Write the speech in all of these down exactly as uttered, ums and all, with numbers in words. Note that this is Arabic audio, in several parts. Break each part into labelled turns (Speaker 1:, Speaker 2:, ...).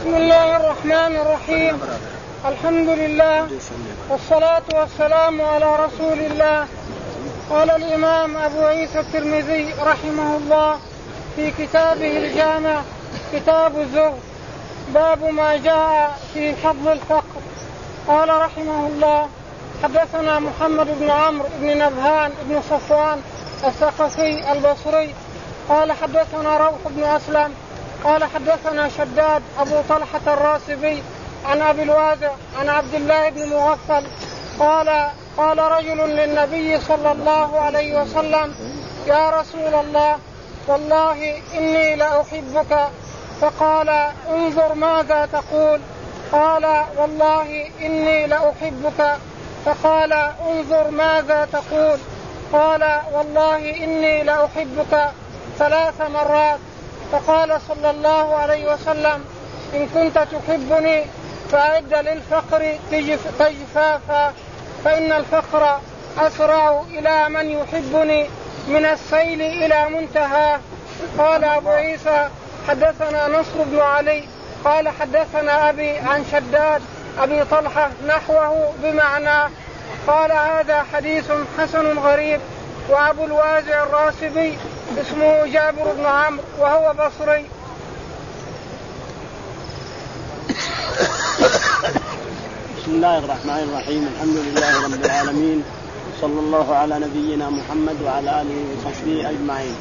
Speaker 1: بسم الله الرحمن الرحيم. الحمد لله والصلاة والسلام على رسول الله. قال الإمام أبو عيسى الترمذي رحمه الله في كتابه الجامع كتاب الزهد باب ما جاء في فضل الفقر. قال رحمه الله: حدثنا محمد بن عمرو بن نبهان بن صفوان الثقفي البصري قال حدثنا روح بن أسلم قال حدثنا شداد أبو طلحة الراسبي عن أبي الوازع عن عبد الله بن مغفل قال قال رجل للنبي صلى الله عليه وسلم: يا رسول الله، والله إني لأحبك. فقال: انظر ماذا تقول. قال: والله إني لأحبك. فقال: انظر ماذا تقول. قال: والله إني لأحبك ثلاث مرات. فقال صلى الله عليه وسلم: إن كنت تحبني فأعد للفقر تجفافا، فإن الفقر أسرع إلى من يحبني من السيل إلى منتهى. قال أبو عيسى: حدثنا نصر بن علي قال حدثنا أبي عن شداد أبي طلحة نحوه بمعنى. قال: هذا حديث حسن غريب. وأبو الوازع الراسبي اسمه جابر بن عمرو وهو بصري.
Speaker 2: بسم الله الرحمن الرحيم. الحمد لله رب العالمين، صلى الله على نبينا محمد وعلى آله وصحبه أجمعين.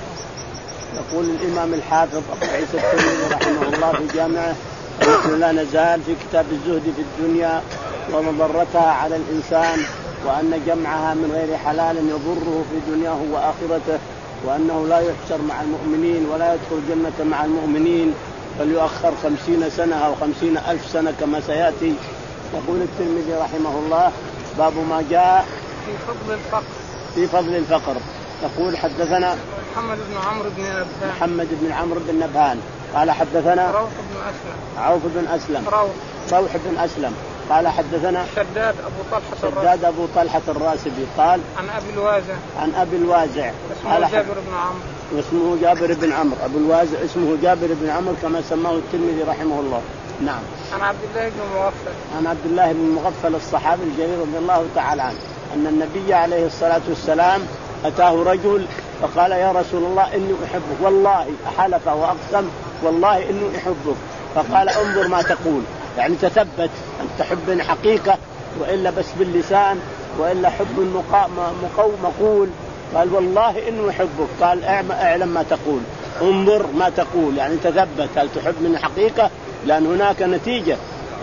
Speaker 2: يقول الإمام الحافظ أبو عيسى الترمذي رحمه الله في جامعه: نحن لا نزال في كتاب الزهد في الدنيا ومضرتها على الإنسان، وأن جمعها من غير حلال يضره في دنياه وآخرته، وأنه لا يحشر مع المؤمنين ولا يدخل الجنة مع المؤمنين، بل يؤخر خمسين سنة أو خمسين ألف سنة كما سيأتي. يقول الترمذي رحمه الله: باب ما جاء
Speaker 1: في فضل الفقر.
Speaker 2: في فضل الفقر. يقول: حدثنا
Speaker 1: محمد بن عمرو بن نبهان
Speaker 2: محمد بن عمرو بن نبهان قال حدثنا
Speaker 1: روح بن أسلم
Speaker 2: عوف بن أسلم
Speaker 1: روح
Speaker 2: روح بن أسلم قال حدثنا
Speaker 1: شداد أبو طلحة
Speaker 2: شداد أبو طلحة الراسبي قال
Speaker 1: عن أبي الوازع
Speaker 2: عن أبي الوازع
Speaker 1: اسمه جابر بن عمرو
Speaker 2: اسمه جابر بن عمرو أبو الوازع اسمه جابر بن عمرو كما سماه الترمذي رحمه الله. نعم.
Speaker 1: عن عبد الله بن مغفل
Speaker 2: عن عبد الله بن مغفل الصحابي الجليل رضي الله تعالى عنه أن النبي عليه الصلاة والسلام أتاه رجل فقال: يا رسول الله إني أحبك، والله حلف وأقسم والله إني أحبك. فقال: انظر ما تقول، يعني تثبت أن تحبني حقيقة وإلا بس باللسان وإلا حب مقو مقول. قال: والله إني أحبك. قال: اعلم ما تقول، انظر ما تقول، يعني تثبت هل تحبني حقيقة، لأن هناك نتيجة.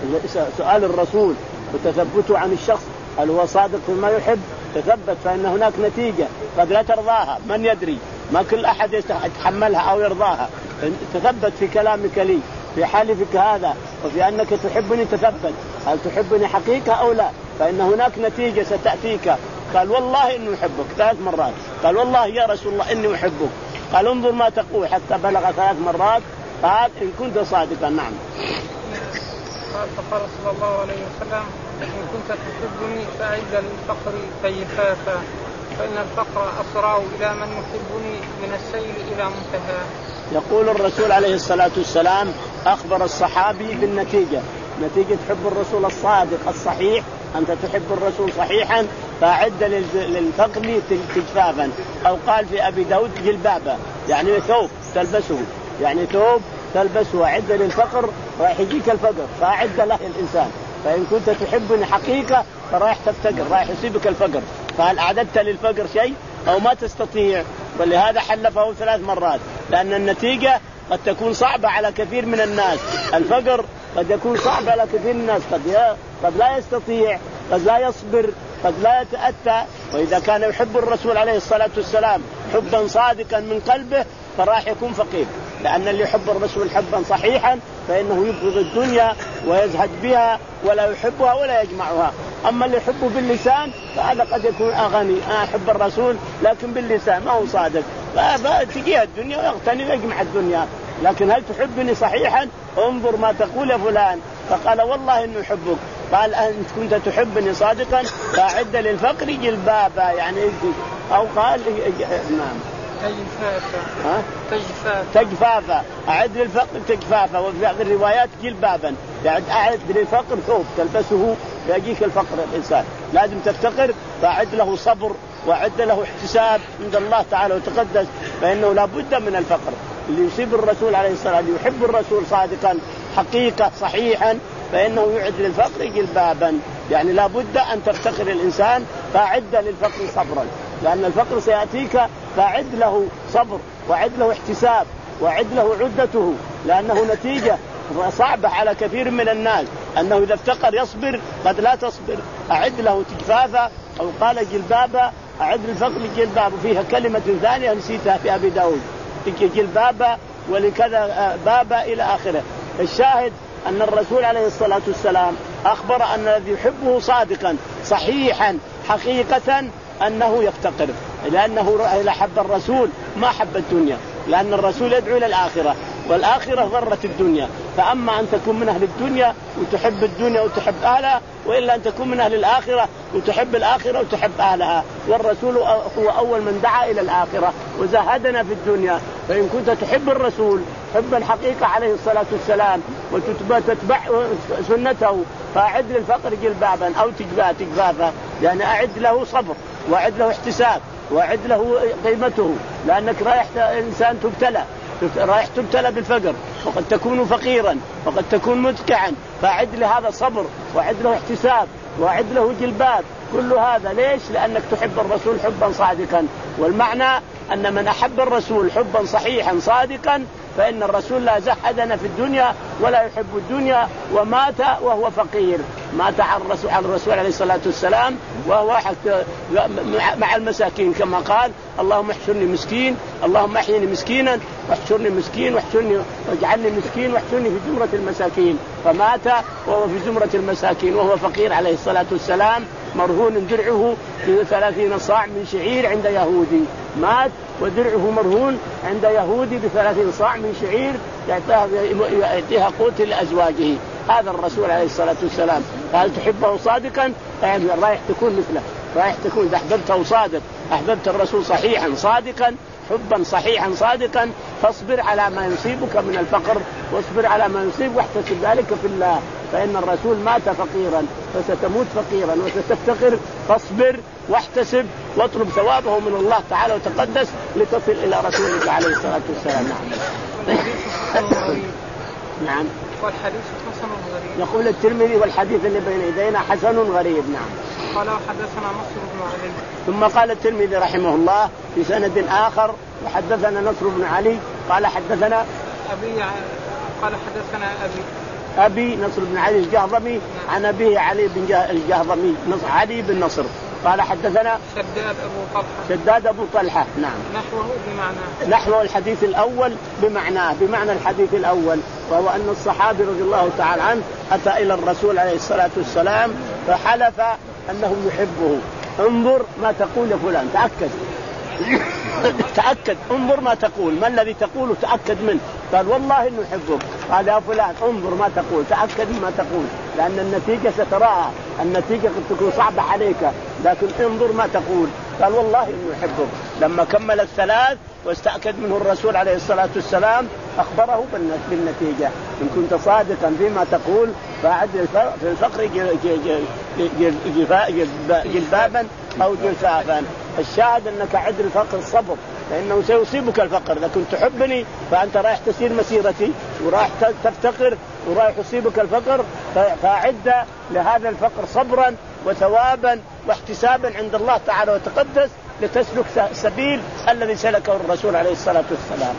Speaker 2: سؤال الرسول وتثبته عن الشخص هل هو صادق فيما يحب، تثبت، فإن هناك نتيجة قد لا ترضاها، من يدري، ما كل أحد يتحملها أو يرضاها. تثبت في كلامك لي في حالفك هذا وفي أنك تحبني، تثبت هل تحبني حقيقة أو لا، فإن هناك نتيجة ستأتيك. قال: والله إني أحبك ثلاث مرات. قال: والله يا رسول الله إني أحبك. قال: انظر ما تقول، حتى بلغ ثلاث مرات. قال: إن كنت صادقا. نعم.
Speaker 1: قال: فقال صلى الله عليه وسلم: إن كنت تحبني فأعد للفقر كيفافا، فإن الفقر أسرع إلى من يحبني من السيل إلى منتهى.
Speaker 2: يقول الرسول عليه الصلاة والسلام أخبر الصحابي بالنتيجة، نتيجة حب الرسول الصادق الصحيح. أنت تحب الرسول صحيحا فأعد للفقر تجفافا، أو قال في أبي داود جلبابا، يعني ثوب تلبسه، يعني ثوب تلبسه. أعد للفقر رايح يجيك الفقر فأعد له الإنسان. فإن كنت تحبني حقيقة فرايح تفتقر، رايح يصيبك الفقر، فهل أعددت للفقر شيء أو ما تستطيع؟ ولهذا حلفه ثلاث مرات، لأن النتيجة قد تكون صعبة على كثير من الناس. الفقر قد يكون صعب على كثير من الناس، قد قد لا يستطيع، قد لا يصبر، قد لا يتأتى. وإذا كان يحب الرسول عليه الصلاة والسلام حبا صادقا من قلبه فراح يكون فقير، لأن اللي يحب الرسول حبا صحيحا فإنه يبغض الدنيا ويزهد بها ولا يحبها ولا يجمعها. أما اللي يحبه باللسان فهذا قد يكون أغني، أنا أحب الرسول لكن باللسان ما هو صادق، فتجيها الدنيا ويغتني ويجمع الدنيا. لكن هل تحبني صحيحا؟ انظر ما تقول يا فلان. فقال: والله إنه يحبك. قال: أنت كنت تحبني صادقا فأعد للفقر جلبابا، يعني أو قال نعم.
Speaker 1: تجفافا
Speaker 2: ها
Speaker 1: تجفافا
Speaker 2: تجفافا أعد للفقر تجفافا، وفي بعض الروايات جلبابا، يعني أعد للفقر ثوب تلبسه يجيك الفقر. الإنسان لازم تفتقر، فأعد له صبر وأعد له احتساب عند الله تعالى وتقدس، فإنه لا بد من الفقر. اللي يصيب الرسول عليه الصلاة والسلام يحب الرسول صادقا حقيقة صحيحا فإنه يعد للفقر جلبابا، يعني لا بد أن تفتقر الإنسان، فأعد للفقر صبرا، لأن الفقر سيأتيك، فأعد له صبر وأعد له احتساب وأعد له عدته، لأنه نتيجة صعبة على كثير من الناس أنه إذا افتقر يصبر، قد لا تصبر. أعد له تجفافا أو قال جلبابا، أعد للفقر جلباب. فيها كلمة ثانية نسيتها في أبي داود جلبابا ولكذا بابا إلى آخره. الشاهد أن الرسول عليه الصلاة والسلام أخبر أن الذي يحبه صادقا صحيحا حقيقة أنه يفتقر، لأنه إذا حب الرسول ما حب الدنيا، لأن الرسول يدعو إلى الآخرة، والآخرة ضرة الدنيا. فأما أن تكون من أهل الدنيا وتحب الدنيا وتحب أهلها، وإلا أن تكون من أهل الآخرة وتحب الآخرة وتحب أهلها. والرسول هو أول من دعا إلى الآخرة وزهدنا في الدنيا. فإن كنت تحب الرسول حبا حقيقة عليه الصلاة والسلام وتتبع سنته، فأعد للفقر جلبابا أو تجفا تجفافا، يعني أعد له صبر وأعد له احتساب وأعد له قيمته، لأنك رايح إنسان تبتلى، رايح تبتلى بالفقر، وقد تكون فقيرا وقد تكون متكعا، فأعد لهذا صبر وأعد له احتساب وأعد له جلباب. كل هذا ليش؟ لأنك تحب الرسول حبا صادقا. والمعنى أن من أحب الرسول حبا صحيحا صادقا فإن الرسول لا زهدنا في الدنيا ولا يحب الدنيا، ومات وهو فقير، مات على الرسول, على الرسول عليه الصلاة والسلام وهو مع المساكين، كما قال اللهم احشرني مسكين، اللهم احيني مسكينا واحشرني مسكين واحشرني واجعلني مسكين واحشرني في زمرة المساكين. فمات وهو في زمرة المساكين وهو فقير عليه الصلاة والسلام، مرهون درعه بثلاثين صاع من شعير عند يهودي، مات ودرعه مرهون عند يهودي بثلاثين صاع من شعير يعطيها قوت لأزواجه. هذا الرسول عليه الصلاة والسلام. هل تحبه صادقا؟ يعني رايح تكون مثله، رايح تكون إذا أحببته صادق، أحببت الرسول صحيحا صادقا حبا صحيحا صادقا، فاصبر على ما يصيبك من الفقر واصبر على ما يصيب واحتسب ذلك في الله، فإن الرسول مات فقيرا فستموت فقيرا وستفتقر، فاصبر واحتسب واطلب ثوابه من الله تعالى وتقدس لتصل إلى رسولك عليه الصلاة والسلام. نعم.
Speaker 1: والحديث حسن غريب.
Speaker 2: يقول الترمذي والحديث اللي بين يدينا حسن غريب. نعم.
Speaker 1: قال حدثنا نصر بن علي.
Speaker 2: ثم قال الترمذي رحمه الله في سند آخر وحدثنا نصر بن علي قال حدثنا
Speaker 1: أبي قال حدثنا أبي
Speaker 2: أبي نصر بن علي الجهضمي عن أبيه علي بن الجهضمي علي بن نصر قال حدثنا
Speaker 1: شداد أبو طلحة
Speaker 2: شداد أبو طلحة. نعم.
Speaker 1: نحوه بمعناه
Speaker 2: نحو الحديث الأول بمعناه بمعنى الحديث الأول، وهو أن الصحابي رضي الله تعالى عنه أتى إلى الرسول عليه الصلاة والسلام فحلف أنه يحبه. انظر ما تقول يا فلان، تأكد تأكد انظر ما تقول، ما الذي تقوله تأكد منه. قال والله إنه يحبك. قال يا فلان انظر ما تقول، تأكد ما تقول، لأن النتيجة ستراها، النتيجة قد تكون صعبة عليك، لكن انظر ما تقول. قال والله إنه يحبك. لما كمل الثلاث واستأكد منه الرسول عليه الصلاة والسلام أخبره بالنتيجة. إن كنت صادقا فيما تقول فأعد في الفقر جلبابا أو جلفافا. الشاهد أنك عد الفقر الصبر، لأنه سيصيبك الفقر. إذا كنت تحبني فأنت رايح تسير مسيرتي ورايح تفتقر ورايح يصيبك الفقر، فأعد لهذا الفقر صبرا وثوابا واحتسابا عند الله تعالى وتقدس لتسلك السبيل الذي سلكه الرسول عليه الصلاة والسلام.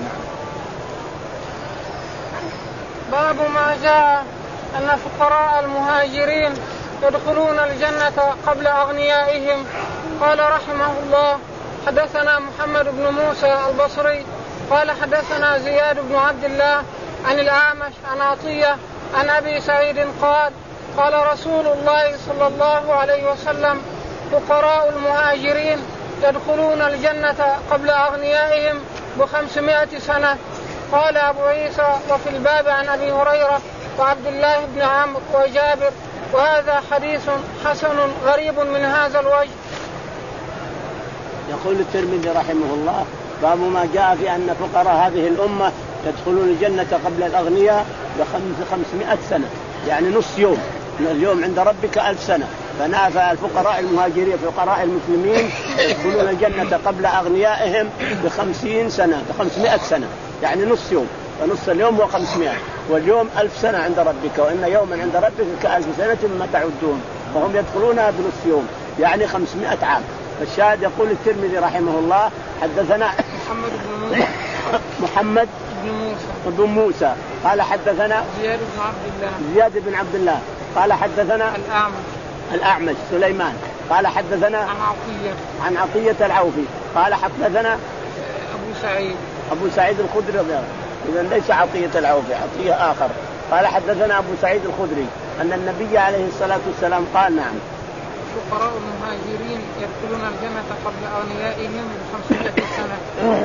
Speaker 1: باب ما جاء أن فقراء المهاجرين يدخلون الجنة قبل أغنيائهم. قال رحمه الله حدثنا محمد بن موسى البصري قال حدثنا زياد بن عبد الله عن الأعمش عن عطية عن أبي سعيد قال قال رسول الله صلى الله عليه وسلم فقراء المهاجرين يدخلون الجنة قبل أغنيائهم بخمسمائة سنة. قال أبو عيسى وفي الباب عن أبي هريرة وعبد الله بن عمرو وجابر، وهذا حديث حسن غريب من هذا الوجه.
Speaker 2: يقول الترمذي رحمه الله باب ما جاء في أن فقراء هذه الأمة يدخلون الجنة قبل الأغنياء بخمسمائة سنة، يعني نص يوم. اليوم عند ربك ألف سنة، فنافى الفقراء المهاجرين فقراء المسلمين يدخلون الجنة قبل أغنيائهم بخمسين سنة بخمسمائة سنة، يعني نص يوم. فنص اليوم هو خمسمائة، واليوم ألف سنة عند ربك، وإن يوما عند ربك كألف سنة مما تعدون. فهم يدخلونها بنص يوم، يعني خمسمائة عام. فالشاهد يقول الترمذي رحمه الله حدثنا
Speaker 1: محمد بن موسى
Speaker 2: محمد
Speaker 1: بن موسى
Speaker 2: بن موسى قال حدثنا
Speaker 1: زياد بن عبد الله
Speaker 2: زياد بن عبد الله قال حدثنا
Speaker 1: الأعمش
Speaker 2: الأعمش سليمان قال حدثنا
Speaker 1: عن عطية
Speaker 2: عن عطية العوفي قال حدثنا
Speaker 1: أبو سعيد
Speaker 2: أبو سعيد الخدري رضي الله عنه، إذن ليس عطية العوفي، عطية آخر. قال حدثنا أبو سعيد الخدري أن النبي عليه الصلاة والسلام قال نعم
Speaker 1: فقراء المهاجرين يدخلون الجنة قبل أغنيائهم بخمسمائة سنة.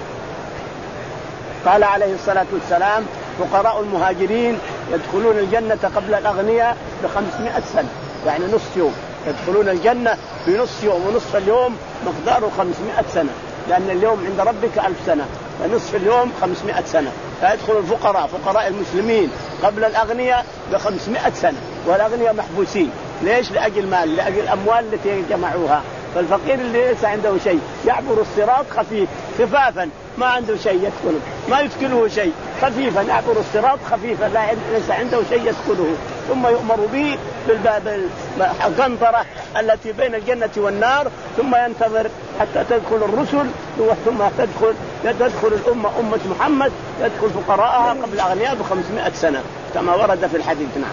Speaker 2: قال عليه الصلاة والسلام فقراء المهاجرين يدخلون الجنة قبل الأغنياء بخمسمائة سنة، يعني نصف يوم. يدخلون الجنة في نصف يوم، ونصف اليوم مقداره خمسمائة سنة، لأن اليوم عند ربك ألف سنة، فنصف اليوم خمسمائة سنة. فيدخل الفقراء فقراء المسلمين قبل الأغنياء بخمسمائة سنة، والأغنياء محبوسين. ليش؟ لأجل مال، لأجل الأموال التي جمعوها. فالفقير اللي ليس عنده شيء يعبر الصراط خفيف خفافا، ما عنده شيء يدخله، ما يدخله شيء، خفيفا يعبر الصراط خفيفا، لا ليس عنده شيء يدخله. ثم يؤمر به بالباب القنطرة التي بين الجنة والنار، ثم ينتظر حتى تدخل الرسل، ثم تدخل تدخل الأمة أمة محمد، يدخل فقراءها قبل أغنياء بخمسمائة سنة كما ورد في الحديث. نعم.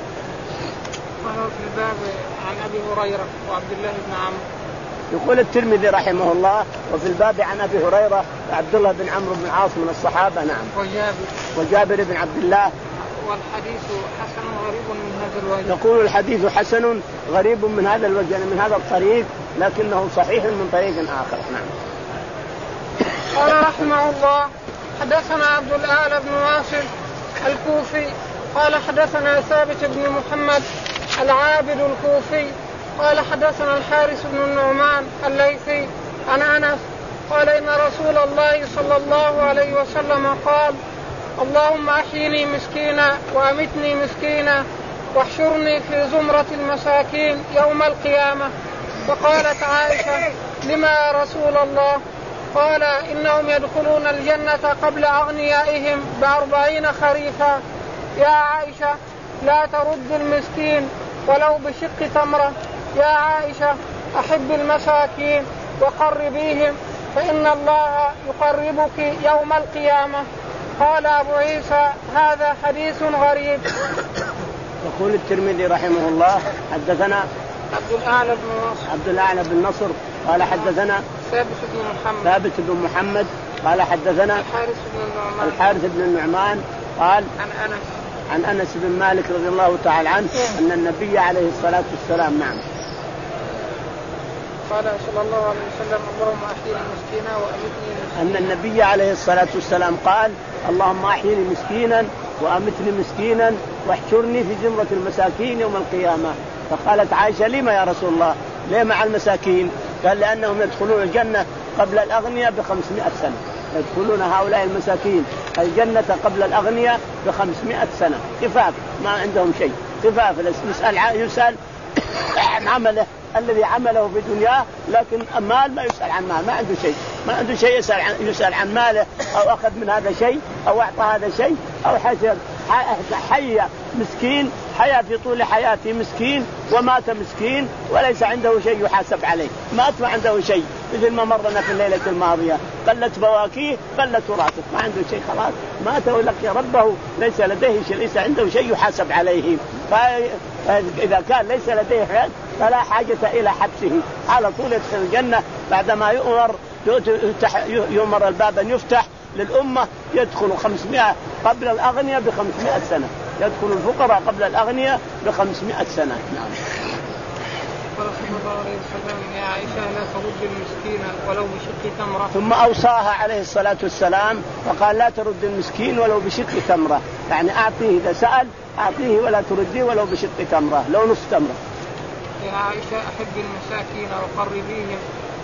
Speaker 1: في الباب عن أبي هريرة وعبد الله بن عمرو.
Speaker 2: يقول الترمذي رحمه الله وفي الباب عن أبي هريرة وعبد الله بن عمرو بن العاص من الصحابة. نعم.
Speaker 1: وجابر
Speaker 2: وجابر بن عبد الله.
Speaker 1: والحديث حسن غريب من هذا الوجه.
Speaker 2: يقول الحديث حسن غريب من هذا الوجه، من هذا الطريق، لكنه صحيح من طريق آخر. نعم.
Speaker 1: قال رحمه الله حدثنا عبد الأعلى بن واصل الكوفي قال حدثنا ثابت بن محمد العابد الكوفي قال حدثنا الحارث بن النعمان الليثي عن أنس قال إن رسول الله صلى الله عليه وسلم قال اللهم أحيني مسكينا وأمتني مسكينا واحشرني في زمرة المساكين يوم القيامة. فقالت عائشة لما يا رسول الله؟ قال إنهم يدخلون الجنة قبل أغنيائهم بأربعين خريفا. يا عائشة لا ترد المسكين ولو بشق تمرة. يا عائشة أحب المساكين وقربيهم فإن الله يقربك يوم القيامة. قال أبو عيسى هذا حديث غريب.
Speaker 2: يقول الترمذي رحمه الله حدثنا
Speaker 1: عبد الأعلى بن نصر
Speaker 2: عبد الأعلى بن نصر قال حدثنا
Speaker 1: ثابت بن محمد
Speaker 2: ثابت بن محمد قال حدثنا
Speaker 1: الحارث بن النعمان
Speaker 2: الحارث بن النعمان قال
Speaker 1: عن أنس
Speaker 2: عن أنس بن مالك رضي الله تعالى عنه أن النبي عليه الصلاة والسلام نعم
Speaker 1: قال صلى الله عليه وسلم اللهم أحيني مسكينا وأمتني مسكينا.
Speaker 2: أن النبي عليه الصلاة والسلام قال اللهم أحيني مسكينا وأمتني مسكينا واحشرني في زمرة المساكين يوم القيامة. فقالت عائشة لما يا رسول الله؟ ليه مع المساكين؟ قال لأنهم يدخلون الجنة قبل الأغنياء بخمسمائة سنة. يدخلون هؤلاء المساكين الجنة قبل الأغنياء بخمسمائة سنة خفاف، ما عندهم شيء، خفاف. يسأل يسأل عن عمله الذي عمله في دنياه، لكن المال ما يسأل عن مال، ما عنده شيء، ما عنده شيء يسأل عن يسأل عن ماله، أو أخذ من هذا شيء أو أعطى هذا شيء أو حسب حي مسكين، حيا في طول حياته مسكين ومات مسكين وليس عنده شيء يحاسب عليه، مات ما عنده شيء، مثل ما مرنا في الليلة الماضية قلت بواكيه قلت تراثه، ما عنده شيء خلاص مات ولقي ربه ليس لديه شيء، ليس عنده شيء يحاسب عليه. فإذا كان ليس لديه حاجة فلا حاجة إلى حبسه، على طول يدخل الجنة بعدما يؤمر يؤمر الباب أن يفتح للأمة، يدخل خمسمائة قبل الأغنياء بخمسمائة سنة، يدخل الفقراء قبل الأغنياء بخمسمائة سنة. نعم.
Speaker 1: صلى الله عليه وسلم يا عائشة لا ترد المسكين ولو بشق تمرة.
Speaker 2: ثم أوصاها عليه الصلاة والسلام فقال لا ترد المسكين ولو بشق تمرة، يعني أعطيه إذا سأل أعطيه ولا ترديه ولو بشق تمرة، لو نصف تمرة.
Speaker 1: يا عائشة أحب المساكين وقربيهم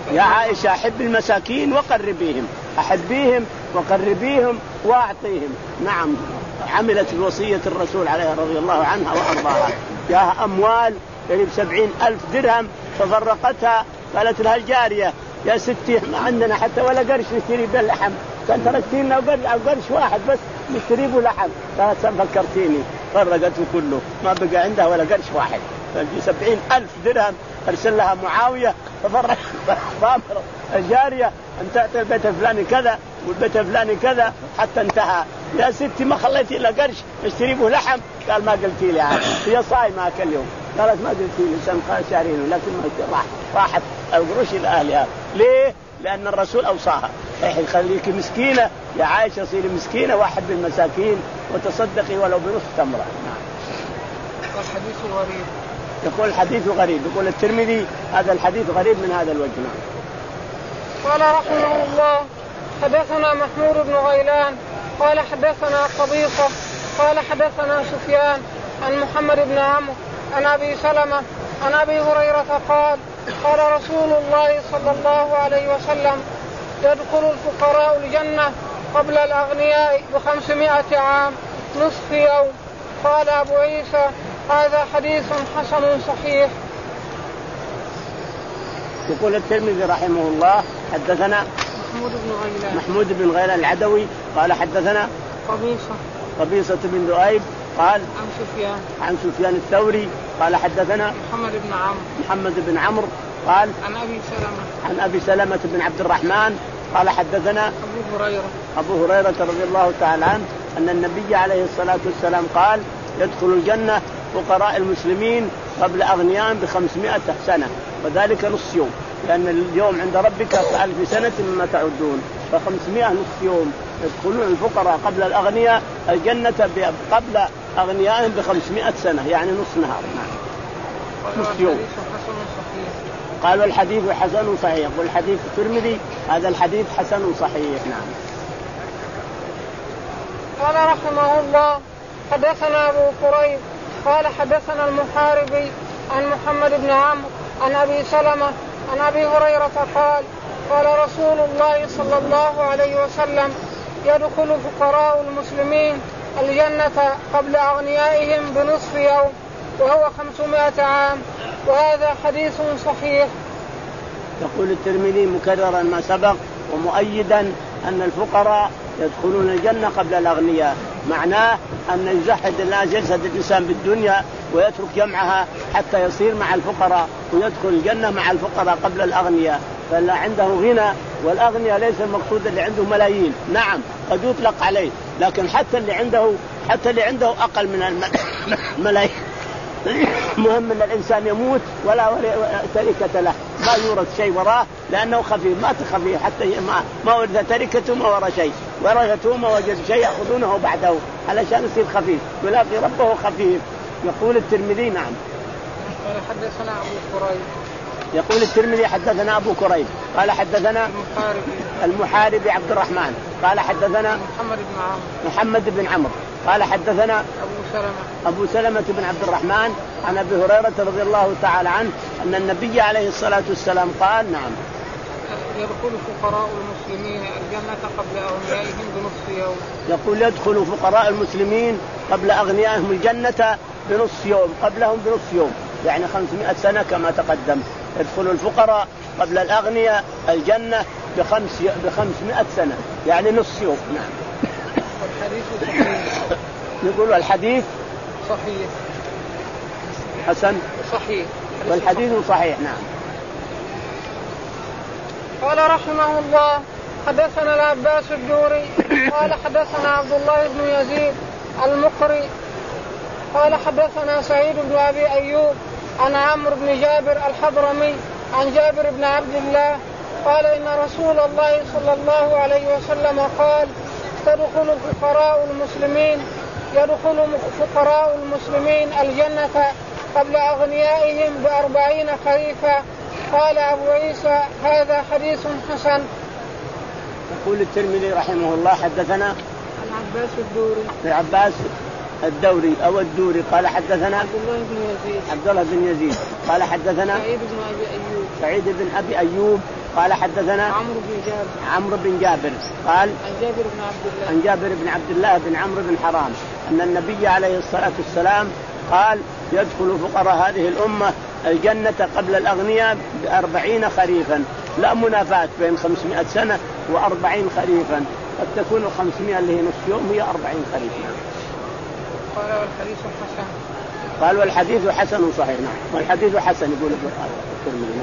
Speaker 2: يا عائشة أحب المساكين وقربيهم، أحبيهم وقربيهم وأعطيهم. نعم، عملت بوصية الرسول عليه رضي الله عنها وأرضاها. جاء أموال قريب سبعين ألف درهم ففرقتها، قالت لها الجارية يا ستي ما عندنا حتى ولا قرش نشتري به اللحم، كان تركتي لنا قرش واحد بس نشتري به لحم. قالت فكرتيني، فرقته كله ما بقى عندها ولا قرش واحد. سبعين ألف درهم أرسل لها معاوية ففرق فامر الجارية أن تعطي البيت الفلاني كذا والبيت الفلاني كذا حتى انتهى. يا ستي ما خليتي إلا قرش اشتري به لحم. قال ما قلتي لي عاد، هي صايمة كل يوم. قالت ما قلتي لي سن شهرين، لكن راح راحت القروش إلى أهلها. ليه؟ لأن الرسول أوصاها خليك مسكينة يا عائشة، صيري مسكينة واحد بالمساكين وتصدقي ولو بنصف تمرة. نعم.
Speaker 1: الحديث غريب.
Speaker 2: يقول الحديث غريب، يقول الترمذي هذا الحديث غريب من هذا الوجه.
Speaker 1: قال رحمه الله حدثنا محمود بن غيلان قال حدثنا قبيصة قال حدثنا سفيان عن محمد بن عمرو عن أبي سلمة عن أبي هريرة قال قال رسول الله صلى الله عليه وسلم يدخل الفقراء الجنة قبل الأغنياء بخمسمائة عام نصف يوم. قال أبو عيسى هذا حديث حسن صحيح.
Speaker 2: يقول الترمذي رحمه الله حدثنا
Speaker 1: محمود بن غيلان
Speaker 2: محمود بن غيلان العدوي قال حدثنا
Speaker 1: قبيصة
Speaker 2: قبيصة بن ذؤيب قال
Speaker 1: عن سفيان
Speaker 2: عن سفيان الثوري قال حدثنا
Speaker 1: محمد بن عمرو
Speaker 2: محمد بن عمرو قال
Speaker 1: عن أبي سلمة
Speaker 2: عن أبي سلمة بن عبد الرحمن قال حدثنا
Speaker 1: أبو هريرة
Speaker 2: أبو هريرة رضي الله تعالى عنه أن النبي عليه الصلاة والسلام قال يدخل الجنة فقراء المسلمين قبل أغنياء بخمسمائة سنة، وذلك نصف يوم، لأن اليوم عند ربك كألف سنة مما تعدون، فخمسمائة نصف يوم. يدخلون الفقراء قبل الأغنياء الجنة قبل أغنيائهم بخمسمائة سنة، يعني نصف نهار. نصف يوم. قالوا الحديث حسن صحيح، والحديث الترمذي هذا الحديث حسن صحيح. نعم.
Speaker 1: قال رحمه الله حدثنا أبو كريب قال حدثنا المحاربي عن محمد بن عمرو عن أبي سلمة عن أبي هريرة قال قال رسول الله صلى الله عليه وسلم يدخل فقراء المسلمين الجنة قبل أغنيائهم بنصف يوم وهو خمسمائة عام، وهذا حديث صحيح.
Speaker 2: يقول الترمذي مكررا ما سبق ومؤيدا أن الفقراء يدخلون الجنة قبل الأغنياء، معناه أن يزهد الناس يزهد الإنسان بالدنيا ويترك جمعها حتى يصير مع الفقراء ويدخل الجنة مع الفقراء قبل الأغنياء. فاللي عنده غنى، والأغنياء ليس المقصود اللي عنده ملايين، نعم قد يطلق عليه، لكن حتى اللي عنده حتى اللي عنده أقل من الملايين مهم أن الإنسان يموت ولا تركة له، ما يورث شيء وراه لأنه خفيف، ما تخفيه حتى ما ما ورث تركته ما ورث شيء، ورثته ما وجد شيء يأخذونه بعده علشان يصير خفيف، يلاقي ربه خفيف. يقول الترمذي نعم.
Speaker 1: قال حدثنا أبو كريب.
Speaker 2: يقول الترمذي حدثنا أبو كريب قال حدثنا
Speaker 1: المحاربي
Speaker 2: المحاربي عبد الرحمن قال حدثنا
Speaker 1: محمد بن عمرو
Speaker 2: محمد بن عمرو قال حدثنا
Speaker 1: أبو سلمة
Speaker 2: أبو سلمة بن عبد الرحمن عن أبي هريرة رضي الله تعالى عنه أن النبي عليه الصلاة والسلام قال نعم
Speaker 1: يدخل فقراء المسلمين الجنة قبل أغنيائهم بنصف يوم.
Speaker 2: يقول يدخل فقراء المسلمين قبل أغنيائهم الجنة بنصف يوم، قبلهم بنصف يوم يعني خمسمائة سنة كما تقدم. يدخل الفقراء قبل الأغنياء الجنة بخمس بخمسمائة سنة يعني نصف يوم. نعم.
Speaker 1: والحديث صحيح.
Speaker 2: نقول الحديث
Speaker 1: صحيح
Speaker 2: حسن
Speaker 1: صحيح
Speaker 2: والحديث صحيح. نعم.
Speaker 1: قال رحمه الله حدثنا العباس الدوري قال حدثنا عبد الله بن يزيد المقري قال حدثنا سعيد بن أبي أيوب عن عمرو بن جابر الحضرمي عن جابر بن عبد الله قال إن رسول الله صلى الله عليه وسلم قال تدخل فقراء المسلمين يدخل فقراء المسلمين الجنة قبل أغنيائهم بأربعين خريفا. قال أبو عيسى هذا حديث حسن.
Speaker 2: يقول الترمذي رحمه الله حدثنا
Speaker 1: العباس الدوري
Speaker 2: العباس الدوري أو الدوري قال حدثنا
Speaker 1: عبد الله بن يزيد
Speaker 2: عبد الله بن يزيد قال حدثنا
Speaker 1: سعيد بن أبي أيوب
Speaker 2: سعيد بن أبي أيوب قال حدثنا
Speaker 1: عمرو بن جابر
Speaker 2: عمرو بن جابر قال
Speaker 1: عن جابر بن عبد الله
Speaker 2: عن جابر بن عبد الله بن عمرو بن حرام أن النبي عليه الصلاة والسلام قال يدخل فقراء هذه الأمة الجنة قبل الأغنياء بأربعين خريفا، لا منافاة بين خمسمائة سنة وأربعين خريفا، قد تكون الخمسمائة اللي هي نصف يوم هي أربعين خريفا.
Speaker 1: قال والحديث حسن
Speaker 2: قال والحديث حسن صحيح. نعم والحديث حسن يقول الترمذي.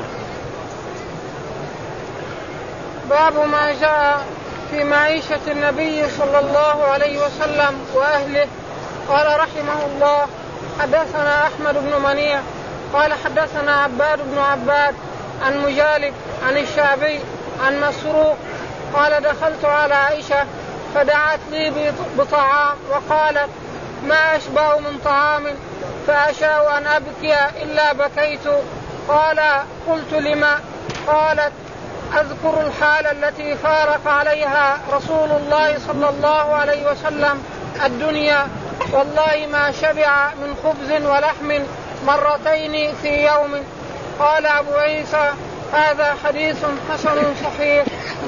Speaker 1: باب ما جاء في معيشة النبي صلى الله عليه وسلم وأهله. قال رحمه الله حدثنا أحمد بن منيع قال حدثنا عباد بن عباد عن مجالد عن الشعبي عن مسروق قال دخلت على عائشة فدعت لي بطعام وقالت ما أشبع من طعام فأشاء أن أبكي إلا بكيت. قال قلت لما؟ قالت أذكر الحال التي فارق عليها رسول الله صلى الله عليه وسلم الدنيا والله ما شبع من خبز ولحم مرتين في يوم. قال أبو عيسى هذا حديث حسن صحيح.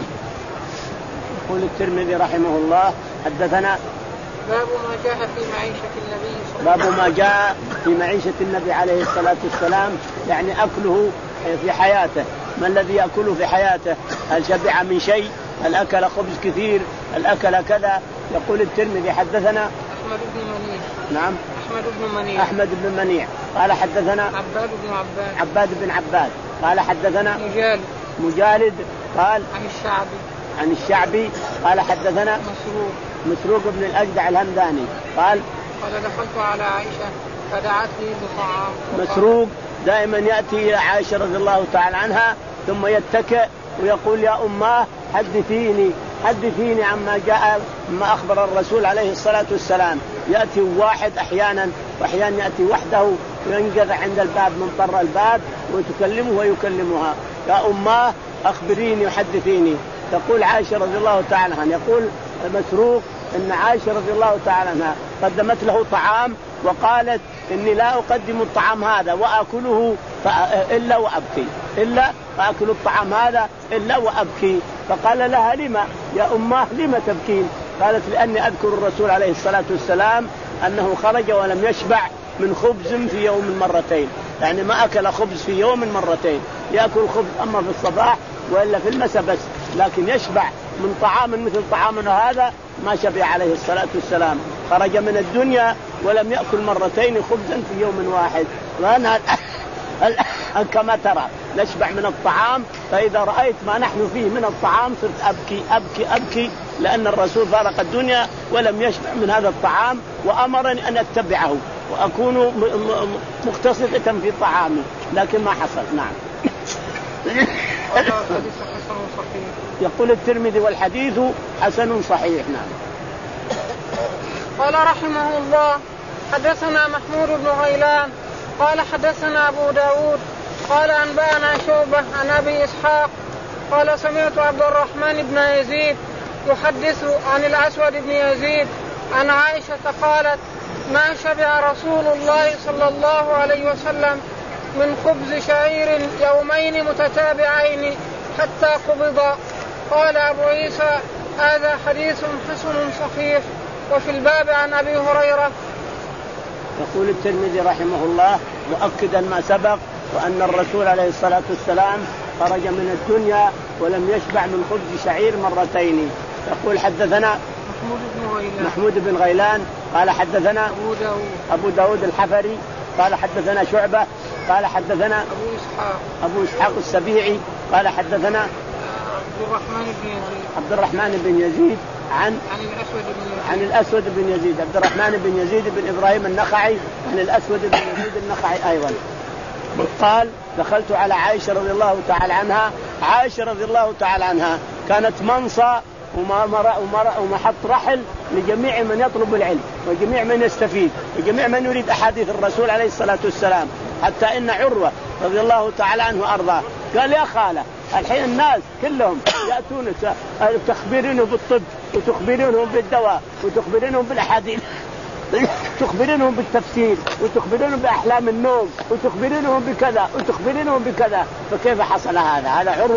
Speaker 2: يقول الترمذي رحمه الله حدثنا
Speaker 1: باب ما جاء في معيشة النبي صلى الله عليه وسلم.
Speaker 2: باب ما جاء في معيشة النبي عليه الصلاة والسلام، يعني أكله في حياته، ما الذي يأكله في حياته، هل شبع من شيء، هل أكل خبز كثير، هل أكل كذا. يقول الترمذي حدثنا
Speaker 1: أحمد بن منيع.
Speaker 2: نعم
Speaker 1: أحمد بن منيع
Speaker 2: أحمد بن منيع قال حدثنا
Speaker 1: عباد بن عباد
Speaker 2: عباد بن عباد قال حدثنا
Speaker 1: مجالد
Speaker 2: مجالد قال
Speaker 1: عن الشعبي
Speaker 2: عن الشعبي قال حدثنا
Speaker 1: مسروق
Speaker 2: مسروق بن الأجدع الهمداني قال
Speaker 1: قال دخلت على عائشة فدعت لي بطعام.
Speaker 2: مسروق دائما يأتي عائشة رضي الله تعالى عنها ثم يتكئ ويقول يا أماه حدثيني حدثيني عما جاء ما أخبر الرسول عليه الصلاة والسلام. يأتي واحد أحيانا وأحيانا يأتي وحده وينقذ عند الباب من طر الباب وتكلمه ويكلمها يا أماه أخبريني وحدثيني. تقول عائشة رضي الله تعالى عنها يقول مسروق إن عائشة رضي الله تعالى عنها قدمت له طعام وقالت إني لا أقدم الطعام هذا وأكله إلا وأبكي إلا أكل الطعام هذا إلا وأبكي. فقال لها لما يا أماه لما تبكين؟ قالت لأني أذكر الرسول عليه الصلاة والسلام أنه خرج ولم يشبع من خبز في يوم مرتين، يعني ما أكل خبز في يوم مرتين، يأكل خبز أما في الصباح وإلا في المساء بس، لكن يشبع من طعام مثل طعامنا هذا ما شبع عليه الصلاة والسلام. خرج من الدنيا ولم يأكل مرتين خبزا في يوم واحد. وأنا كما ترى نشبع من الطعام، فإذا رأيت ما نحن فيه من الطعام صرت أبكي أبكي أبكي لأن الرسول فارق الدنيا ولم يشبع من هذا الطعام وأمرني أن أتبعه وأكون مقتصدة في طعامي، لكن ما حصل. نعم. يقول الترمذي والحديث حسن صحيح. نعم.
Speaker 1: قال رحمه الله حدثنا محمود بن غيلان قال حدثنا أبو داود قال أنبأنا شعبة عن أبي إسحاق قال سمعت عبد الرحمن بن يزيد يحدث عن الأسود بن يزيد عن عائشة قالت ما شبع رسول الله صلى الله عليه وسلم من خبز شعير يومين متتابعين حتى قبض. قال أبو عيسى هذا حديث حسن صحيح. وفي الباب عن أبي هريرة.
Speaker 2: يقول الترمذي رحمه الله مؤكدا ما سبق وأن الرسول عليه الصلاة والسلام خرج من الدنيا ولم يشبع من خبز شعير مرتين. يقول حدثنا
Speaker 1: محمود بن غيلان,
Speaker 2: محمود بن غيلان قال حدثنا
Speaker 1: أبو داود,
Speaker 2: أبو داود الحفري قال حدثنا شعبة قال حدثنا
Speaker 1: أبو إسحاق,
Speaker 2: أبو إسحاق السبيعي قال حدثنا
Speaker 1: عبد الرحمن بن يزيد
Speaker 2: عبد الرحمن بن يزيد عن
Speaker 1: عن الأسود بن يزيد
Speaker 2: عن الأسود بن يزيد عبد الرحمن بن يزيد بن إبراهيم النخعي عن الأسود بن يزيد النخعي أيضا قال دخلت على عائشة رضي الله تعالى عنها. عائشة رضي الله تعالى عنها كانت منصة ومحط رحل لجميع من يطلب العلم وجميع من يستفيد وجميع من يريد أحاديث الرسول عليه الصلاة والسلام، حتى إن عروة رضي الله تعالى عنه وأرضاه قال يا خالة الحين الناس كلهم يأتون تخبرينهم بالطب وتخبرينهم بالدواء وتخبرينهم بالأحاديث تخبرينهم بالتفسير وتخبرينهم بأحلام النوم وتخبرينهم بكذا وتخبرينهم بكذا، فكيف حصل هذا؟ هذا عروة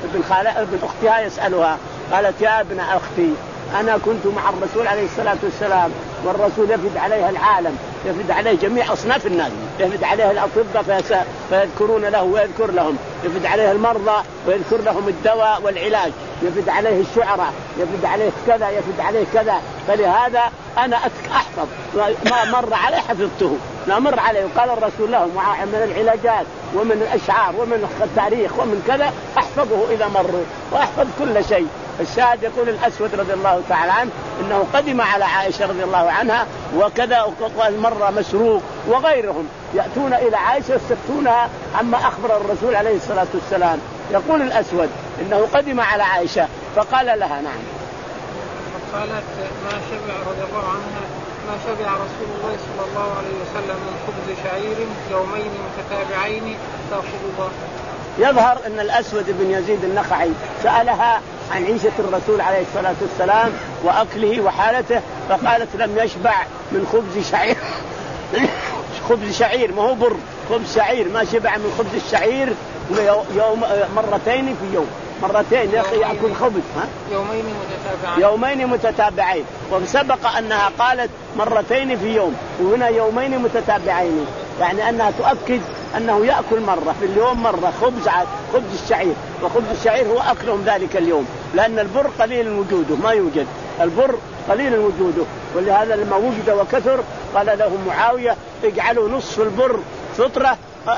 Speaker 2: ابن خالة ابن أختها يسألها قالت يا ابن أختي أنا كنت مع الرسول عليه الصلاة والسلام والرسول يفد عليها العالم، يفد عليه جميع أصناف الناس، يفد عليها الأطباء فيذكرون له ويذكر لهم، يفد عليه المرضى ويذكر لهم الدواء والعلاج، يفد عليه الشعراء، يفد عليه كذا يفد عليه كذا. فلهذا أنا أحفظ ما مر عليه حفظته، ما مر عليه. وقال الرسول لهم من العلاجات ومن الأشعار ومن التاريخ ومن كذا أحفظه إذا مروا، وأحفظ كل شيء. الشاهد يقول الأسود رضي الله تعالى عنه إنه قدم على عائشة رضي الله عنها وكذا، مرة مسروق وغيرهم يأتون إلى عائشة يستفتونها عما أخبر الرسول عليه الصلاة والسلام. يقول الأسود إنه قدم على عائشة فقال لها نعم.
Speaker 1: قالت ما شبع رضي الله عنها ما شبع رسول الله صلى الله عليه وسلم من خبز شعير يومين متتابعين تأخذ.
Speaker 2: يظهر أن الأسود بن يزيد النخعي سألها عن عيشة الرسول عليه الصلاة والسلام وأكله وحالته، فقالت لم يشبع من خبز شعير خبز شعير ما هو بر، خبز شعير ما شبع من خبز الشعير يوم مرتين في يوم، مرتين يأكل خبز ها؟
Speaker 1: يومين متتابعين
Speaker 2: يومين متتابعين. وسبق أنها قالت مرتين في يوم، وهنا يومين متتابعين، يعني أنها تؤكد أنه يأكل مرة في اليوم مرة خبز خبز الشعير، وخبز الشعير هو أكلهم ذلك اليوم، لأن البر قليل وجوده ما يوجد، البر قليل وجوده، ولهذا لما وجد وكثر قال له معاوية اجعلوا نصف البر فطرة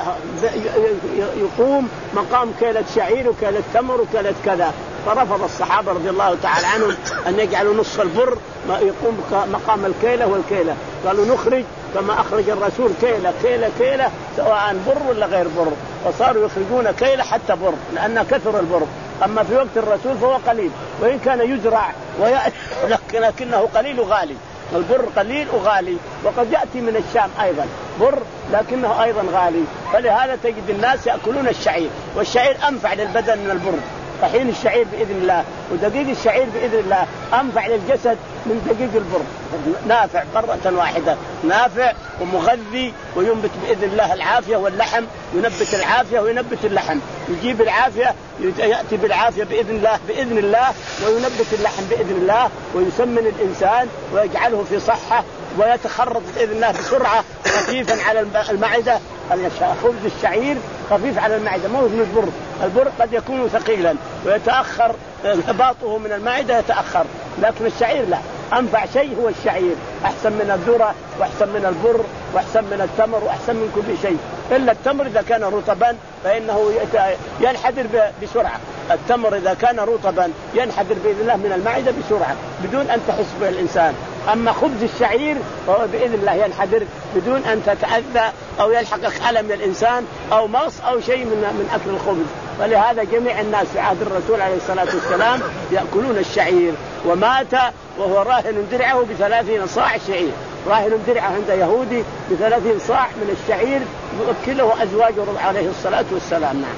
Speaker 2: يقوم مقام كيلة شعير وكيلة تمر وكيلة كذا. فرفض الصحابة رضي الله تعالى عنهم أن يجعلوا نصف البر يقوم مقام الكيلة والكيلة، قالوا نخرج كما أخرج الرسول كيلة كيلة كيلة سواء بر ولا غير بر، فصاروا يخرجون كيلة حتى بر لأن كثر البر. أما في وقت الرسول فهو قليل، وإن كان يزرع ويأتي لكنه قليل وغالي، البر قليل وغالي، وقد يأتي من الشام أيضا بر لكنه أيضا غالي. فلهذا تجد الناس يأكلون الشعير، والشعير أنفع للبدن من البر، طحين الشعير بإذن الله ودقيق الشعير بإذن الله أنفع للجسد من دقيق البر، نافع مرة واحدة، نافع ومغذي وينبت بإذن الله العافية، واللحم ينبت العافية وينبت اللحم، يجيب العافية يأتي بالعافية بإذن الله بإذن الله وينبت اللحم بإذن الله، ويسمن الإنسان ويجعله في صحة ويتخرط بإذن الله بسرعة خفيفا على المعدة. خبز الشعير خفيف على المعدة مو مثل البر، البر قد يكون ثقيلا ويتأخر هباطه من المعدة يتأخر، لكن الشعير لا، أنفع شيء هو الشعير، أحسن من الذرة وأحسن من البر وأحسن من التمر وأحسن من كل شيء، إلا التمر إذا كان رطبا فإنه ينحدر بسرعة، التمر إذا كان رطبا ينحدر بإذن الله من المعدة بسرعة بدون أن تحس به الإنسان. أما خبز الشعير فهو بإذن الله ينحدر بدون أن تتأذى أو يلحقك ألم الإنسان أو مغص أو شيء من من أكل الخبز. ولهذا جميع الناس في عهد الرسول عليه الصلاة والسلام يأكلون الشعير. ومات وهو راهن درعه بثلاثين صاع شعير، راهن درعه عند يهودي بثلاثين صاع من الشعير يؤكله أزواجه عليه الصلاة والسلام. نعم.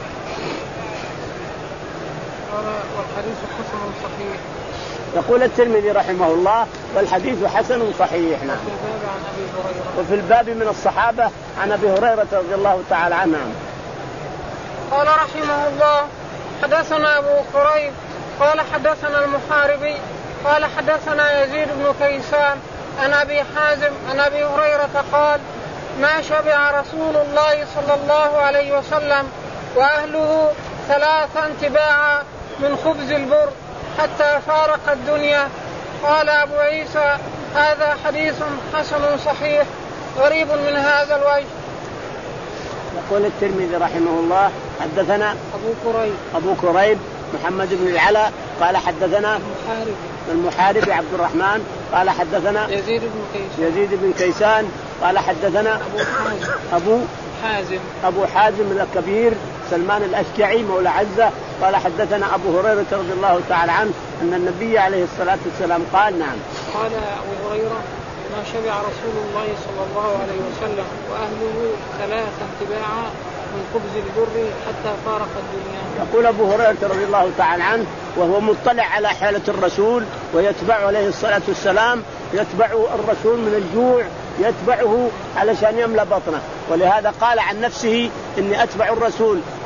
Speaker 1: والحديث حسن صحيح.
Speaker 2: يقول الترمذي رحمه الله والحديث حسن صحيح. نعم. وفي الباب من الصحابة عن أبي هريرة رضي الله تعالى عنه.
Speaker 1: قال رحمه الله حدثنا أبو قريب قال حدثنا المحاربي قال حدثنا يزيد بن كيسان عن أبي حازم عن أبي هريرة قال ما شبع رسول الله صلى الله عليه وسلم وأهله ثلاثا تباعا من خبز البر حتى فارق الدنيا. قال أبو عيسى هذا حديث حسن صحيح غريب من هذا الوجه.
Speaker 2: يقول الترمذي رحمه الله حدثنا
Speaker 1: أبو كريب
Speaker 2: أبو كريب محمد بن العلاء قال حدثنا
Speaker 1: المحارب
Speaker 2: المحارب عبد الرحمن قال حدثنا
Speaker 1: يزيد بن كيسان
Speaker 2: يزيد بن كيسان قال حدثنا
Speaker 1: أبو حازم
Speaker 2: أبو
Speaker 1: حازم
Speaker 2: أبو حازم الكبير سلمان الأشجعي مولى عزة قال حدثنا أبو هريرة رضي الله تعالى عنه أن النبي عليه الصلاة والسلام قال نعم.
Speaker 1: قال أبو هريرة ما شبع رسول الله صلى الله عليه وسلم وأهله ثلاثا تباعا من خبز البر حتى فارق الدنيا.
Speaker 2: يقول أبو هريرة رضي الله تعالى عنه وهو مطلع على حالة الرسول ويتبع عليه الصلاة والسلام، يتبعه الرسول من الجوع، يتبعه علشان يملأ بطنه، ولهذا قال عن نفسه إني أتبع الرسول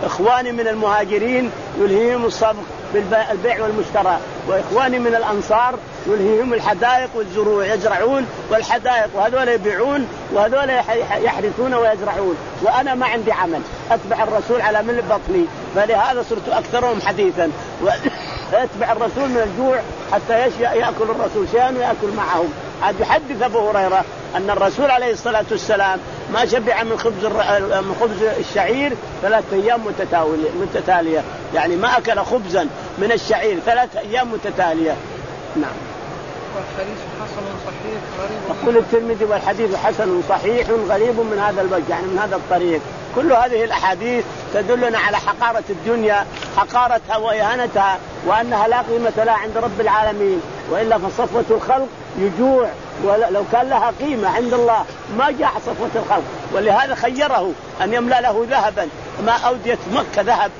Speaker 2: إخواني من المهاجرين يلهيهم الصبغ بالبيع والمشترى، وإخواني من الأنصار يلهيهم الحدائق والزروع، يزرعون والحدائق، وهذول يبيعون وهذول يحرثون ويزرعون، وأنا ما عندي عمل أتبع الرسول على من بطني، فلهذا صرت أكثرهم حديثا وأتبع الرسول من الجوع حتى يأكل الرسول شيئا ويأكل معهم. عاد يحدث أبو هريرة أن الرسول عليه الصلاة والسلام ما شبع من خبز من خبز الشعير ثلاثة أيام متتالية، يعني ما أكل خبزا من الشعير ثلاثة أيام متتالية. نعم.
Speaker 1: والحديث حسن صحيح غريب.
Speaker 2: يقول الترمذي والحديث حسن صحيح غريب من هذا الوجه، يعني من هذا الطريق. كل هذه الأحاديث تدلنا على حقارة الدنيا، حقارتها وإهانتها، وأنها لا قيمة لها عند رب العالمين، وإلا فصفوة الخلق يجوع، ولو كان لها قيمة عند الله ما جاء صفوة الخلق. ولهذا خيره أن يملأ له ذهبا ما أوديت مكة ذهب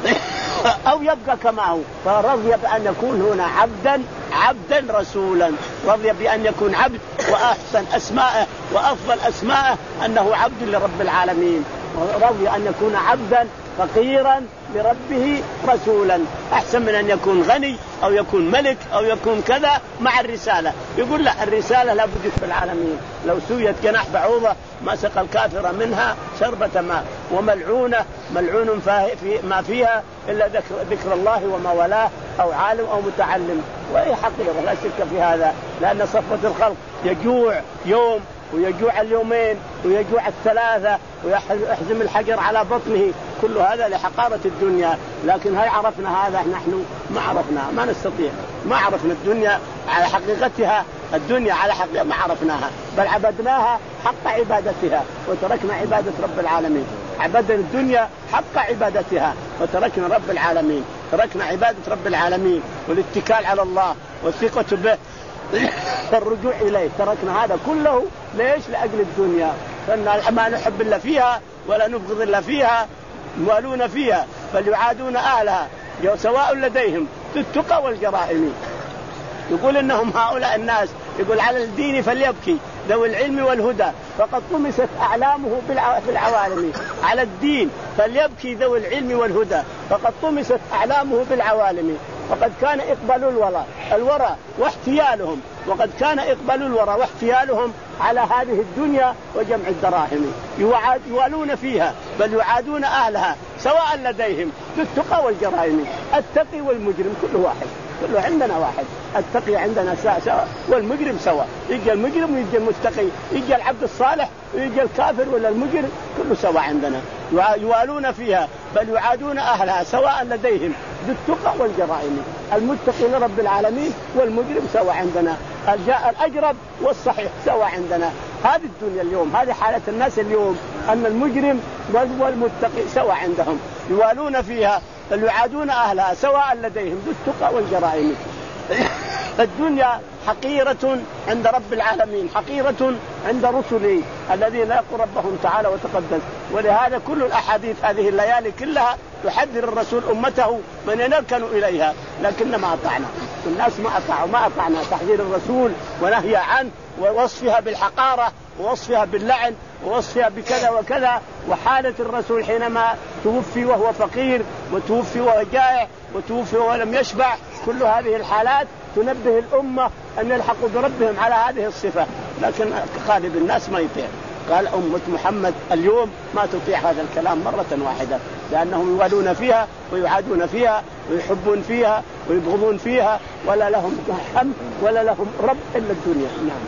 Speaker 2: أو يبقى كما هو، فرضي بأن يكون هنا عبدا عبدا رسولا، رضي بأن يكون عبد، وأحسن أسماءه وأفضل أسماءه أنه عبد لرب العالمين، رضي أن يكون عبدا فقيرا لربه رسولا، أحسن من أن يكون غني أو يكون ملك أو يكون كذا مع الرسالة. يقول لا، الرسالة لا بد في العالمين، لو سويت جناح بعوضة ما سقى الكافر منها شربة ماء، وملعونة ملعون في ما فيها إلا ذكر, ذكر الله وما ولاه أو عالم أو متعلم. وهي حقيقة لا شك في هذا، لأن صفوة الخلق يجوع يوم ويجوع اليومين ويجوع الثلاثة ويحزم الحجر على بطنه، كل هذا لحقارة الدنيا. لكن هل عرفنا هذا؟ نحن ما عرفنا، ما نستطيع، ما عرفنا الدنيا على حقيقتها، الدنيا على حقيقة ما عرفناها، بل عبدناها حق عبادتها وتركنا عبادة رب العالمين. عبدنا الدنيا حق عبادتها وتركنا رب العالمين، تركنا عبادة رب العالمين والاتكال على الله والثقة به والرجوع إليه، تركنا هذا كله. ليش؟ لأجل الدنيا، فإن ما نحب إلا فيها ولا نبغض إلا فيها، يوالون فيها بل يعادون أهلها سواء لديهم التقى والجرائم. يقول إنهم هؤلاء الناس، يقول على الدين فليبكي ذوي العلم والهدى فقد طمست أعلامه في العوالم. على الدين فليبكي ذوي العلم والهدى فقد طمست أعلامه بالعوالم. وقد كان إقبال الورى الورى واحتيالهم وقد كان إقبال الورى واحتيالهم على هذه الدنيا وجمع الدراهم، يوالون فيها بل يعادون أهلها سواء لديهم التقى والجرائم. التقي والمجرم كل واحد، كله عندنا واحد، التقي عندنا سواء والمجرم سواء، يجي المجرم ويجي المتقي، يجي العبد الصالح ويجي الكافر ولا المجرم، كله سواء عندنا. يوالون فيها بل يعادون أهلها سواء لديهم بالتقى والجرائم. المتقي لرب العالمين والمجرم سواء عندنا، الجاء الأجرب والصحيح سواء عندنا. هذه الدنيا اليوم، هذه حالة الناس اليوم، أن المجرم والمتقي سواء عندهم، يوالون فيها بل يعادون أهلها سواء لديهم بالتقى والجرائم. الدنيا حقيرة عند رب العالمين، حقيرة عند رسله الذين يقوا ربهم تعالى وتقدس. ولهذا كل الأحاديث هذه الليالي كلها يحذر الرسول أمته من ينكنوا إليها، لكن ما أطعنا، الناس ما أطاعوا ما أطعنا تحذير الرسول ونهي عنه ووصفها بالحقارة ووصفها باللعن ووصفها بكذا وكذا. وحالة الرسول حينما توفي وهو فقير وتوفي وهو جائع وتوفي وهو لم يشبع، كل هذه الحالات تنبه الأمة أن يلحقوا بربهم على هذه الصفة. لكن غالب الناس ما يطيع. قال أمة محمد اليوم ما تطيع هذا الكلام مرة واحدة، لأنهم يوالون فيها ويعادون فيها ويحبون فيها ويبغضون فيها، ولا لهم هم ولا لهم رب إلا الدنيا. نعم.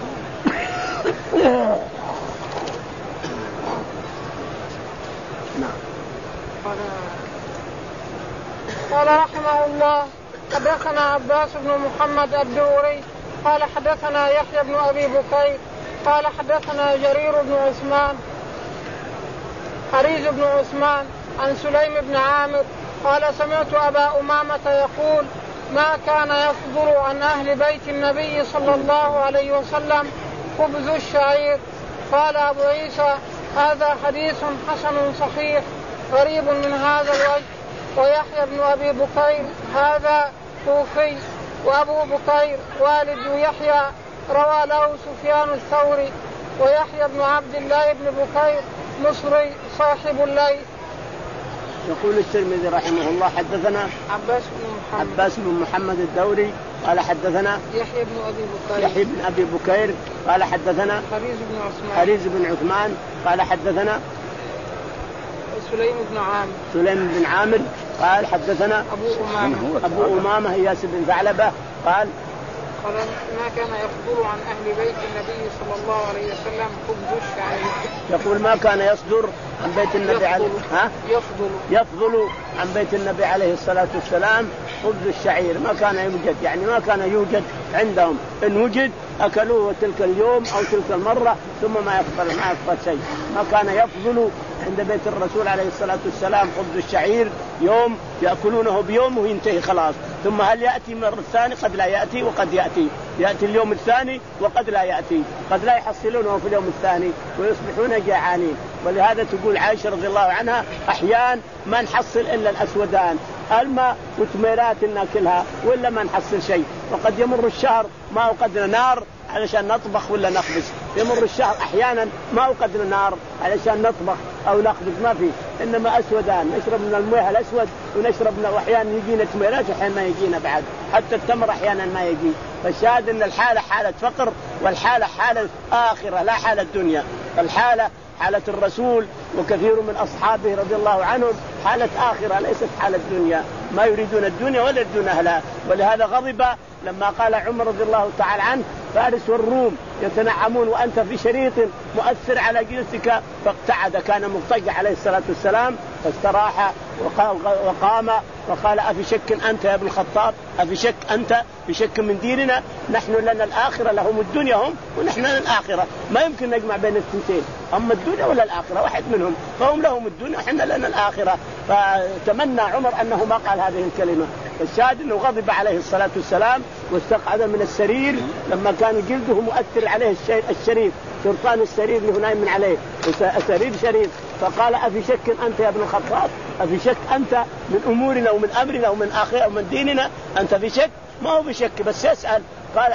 Speaker 1: نعم. قال رحمه الله: حدثنا عباس بن محمد الدوري قال حدثنا يحيى بن أبي بكير قال حدثنا جرير بن عثمان حريز بن عثمان عن سليم بن عامر قال سمعت أبا أمامة يقول: ما كان يصدر عن أهل بيت النبي صلى الله عليه وسلم خبز الشعير. قال أبو عيسى: هذا حديث حسن صحيح غريب من هذا الوجه. ويحيى بن أبي بكير هذا كوفي، وأبو بكير والد يحيى روى له سفيان الثوري، ويحيى بن عبد الله بن بكير مصري صاحب الليث.
Speaker 2: يقول الترمذي رحمه الله حدثنا
Speaker 1: عباس بن محمد
Speaker 2: عباس بن محمد الدوري قال حدثنا
Speaker 1: يحيى بن أبي بكير
Speaker 2: يحيى بن أبي بكير قال حدثنا
Speaker 1: حريز بن عثمان
Speaker 2: حريز بن عثمان قال حدثنا
Speaker 1: سليم بن عامر
Speaker 2: سليم بن عامر قال حدثنا
Speaker 1: أبو أمامة
Speaker 2: أبو أمامة إياس بن ثعلبة قال
Speaker 1: قال ما كان يصدر عن أهل بيت النبي صلى الله عليه وسلم خبز الشعير.
Speaker 2: يقول ما كان يصدر عن بيت النبي عليه ها
Speaker 1: يفضل
Speaker 2: يفضل عن بيت النبي عليه الصلاة والسلام خبز الشعير، ما كان يوجد، يعني ما كان يوجد عندهم، إن وجد أكلوه تلك اليوم أو تلك المرة ثم ما يفضل ما يفضل شيء. ما كان يفضل عند بيت الرسول عليه الصلاة والسلام خبز الشعير يوم يأكلونه بيوم وينتهي خلاص، ثم هل يأتي مرة ثانية؟ قد لا يأتي وقد يأتي، يأتي اليوم الثاني وقد لا يأتي، قد لا يحصلونه في اليوم الثاني ويصبحون جائعين. ولهذا تقول عائشة رضي الله عنها أحيان ما نحصل إلا الأسودان الماء وتميرات ناكلها ولا ما نحصل شيء، وقد يمر الشهر ما أوقدنا نار علشان نطبخ ولا نخبز، يمر الشهر أحيانا ما أوقدنا نار علشان نطبخ أو نخبز، ما في، إنما أسودان، نشرب من المياه الأسود ونشرب من، وأحيانا يجينا تميرات وأحيانا ما يجينا بعد، حتى التمر أحيانا ما يجي. فالشاهد أن الحالة حالة فقر والحالة حالة آخرة لا حالة دنيا. الحالة حالة الرسول وكثير من أصحابه رضي الله عنهم حالة آخرة ليست حالة دنيا، ما يريدون الدنيا ولا يريدون أهلها. ولهذا غضب لما قال عمر رضي الله تعالى عنه فارس والروم يتنعمون وأنت في شريط مؤثر على جلسك، فاقتعد، كان مضطجع عليه الصلاة والسلام فاستراح وقام وقال أفي شك أنت يا ابن الخطاب؟ أفي شك أنت في شك من ديننا؟ نحن لنا الآخرة لهم الدنيا هم ونحن لنا الآخرة، ما يمكن نجمع بين الثنتين، أما الدنيا ولا الآخرة واحد منهم، فهم لهم الدنيا ونحن لنا الآخرة. فتمنى عمر أنه ما قال هذه الكلمة. الشاهد أنه غضب عليه الصلاة والسلام واستقعد من السرير لما كان جلده مؤثر عليه الشريف، سلطان السرير اللي نايم من عليه السرير شريف، فقال أفي شك أنت يا ابن الخطاب؟ أفي شك أنت من أمورنا ومن أمرنا ومن آخرنا ومن ديننا؟ أنت في شك؟ ما هو بشك بس يسأل. قال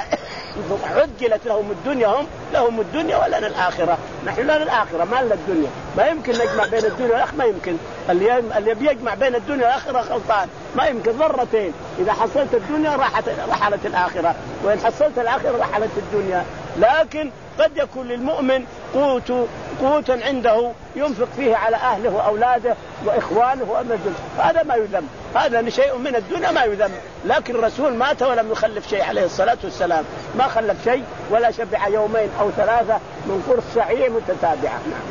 Speaker 2: عجلت لهم الدنيا، هم لهم الدنيا ولنا الآخرة، نحن لنا الآخرة ما لنا الدنيا، ما يمكن نجمع بين الدنيا والآخرة، ما يمكن. اللي اللي بيجمع بين الدنيا والآخرة غلطان، ما يمكن ضرتين، إذا حصلت الدنيا راحت رحلت الآخرة، وإن حصلت الآخرة رحلت الدنيا. لكن قد يكون للمؤمن قوت قوتا عنده ينفق فيه على أهله وأولاده وإخوانه وأمجد، هذا ما يذم، هذا شيء من الدنيا ما يذم. لكن الرسول مات ولم يخلف شيء عليه الصلاة والسلام، ما خلف شيء ولا شبع يومين أو ثلاثة من قرص شعير متتابعة. نعم.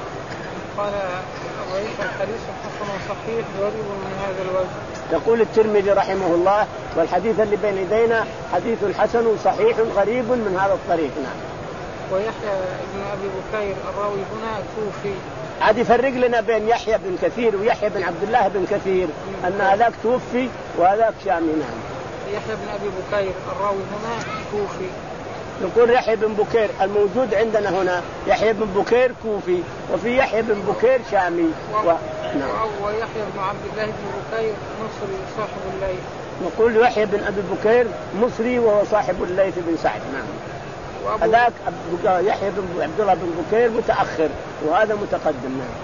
Speaker 1: قال أبو عيسى الحديث حسن صحيح غريب من هذا الوجه.
Speaker 2: يقول الترمذي رحمه الله والحديث اللي بين يدينا حديث حسن صحيح غريب من هذا الطريق. نعم.
Speaker 1: ويحيى بن أبي بكير الراوي هنا توفي.
Speaker 2: عاد يفرق لنا بين يحيى بن كثير ويحيى بن عبد الله بن كثير، أن هذاك توفي وهذاك شامي. نعم.
Speaker 1: يحيى بن أبي بكير الراوي هنا توفي.
Speaker 2: يقول يحيى بن بكير الموجود عندنا هنا يحيى بن بكير كوفي، وفي يحيى بن بكير شامي.
Speaker 1: و... نعم. ويحيى بن عبد الله بن بكير مصري صاحب الليث.
Speaker 2: نقول يحيى بن أبي بكير مصري وهو صاحب الليث بن سعد. نعم. هذاك يحيى بن عبد الله بن بكير متأخر وهذا متقدم. نعم.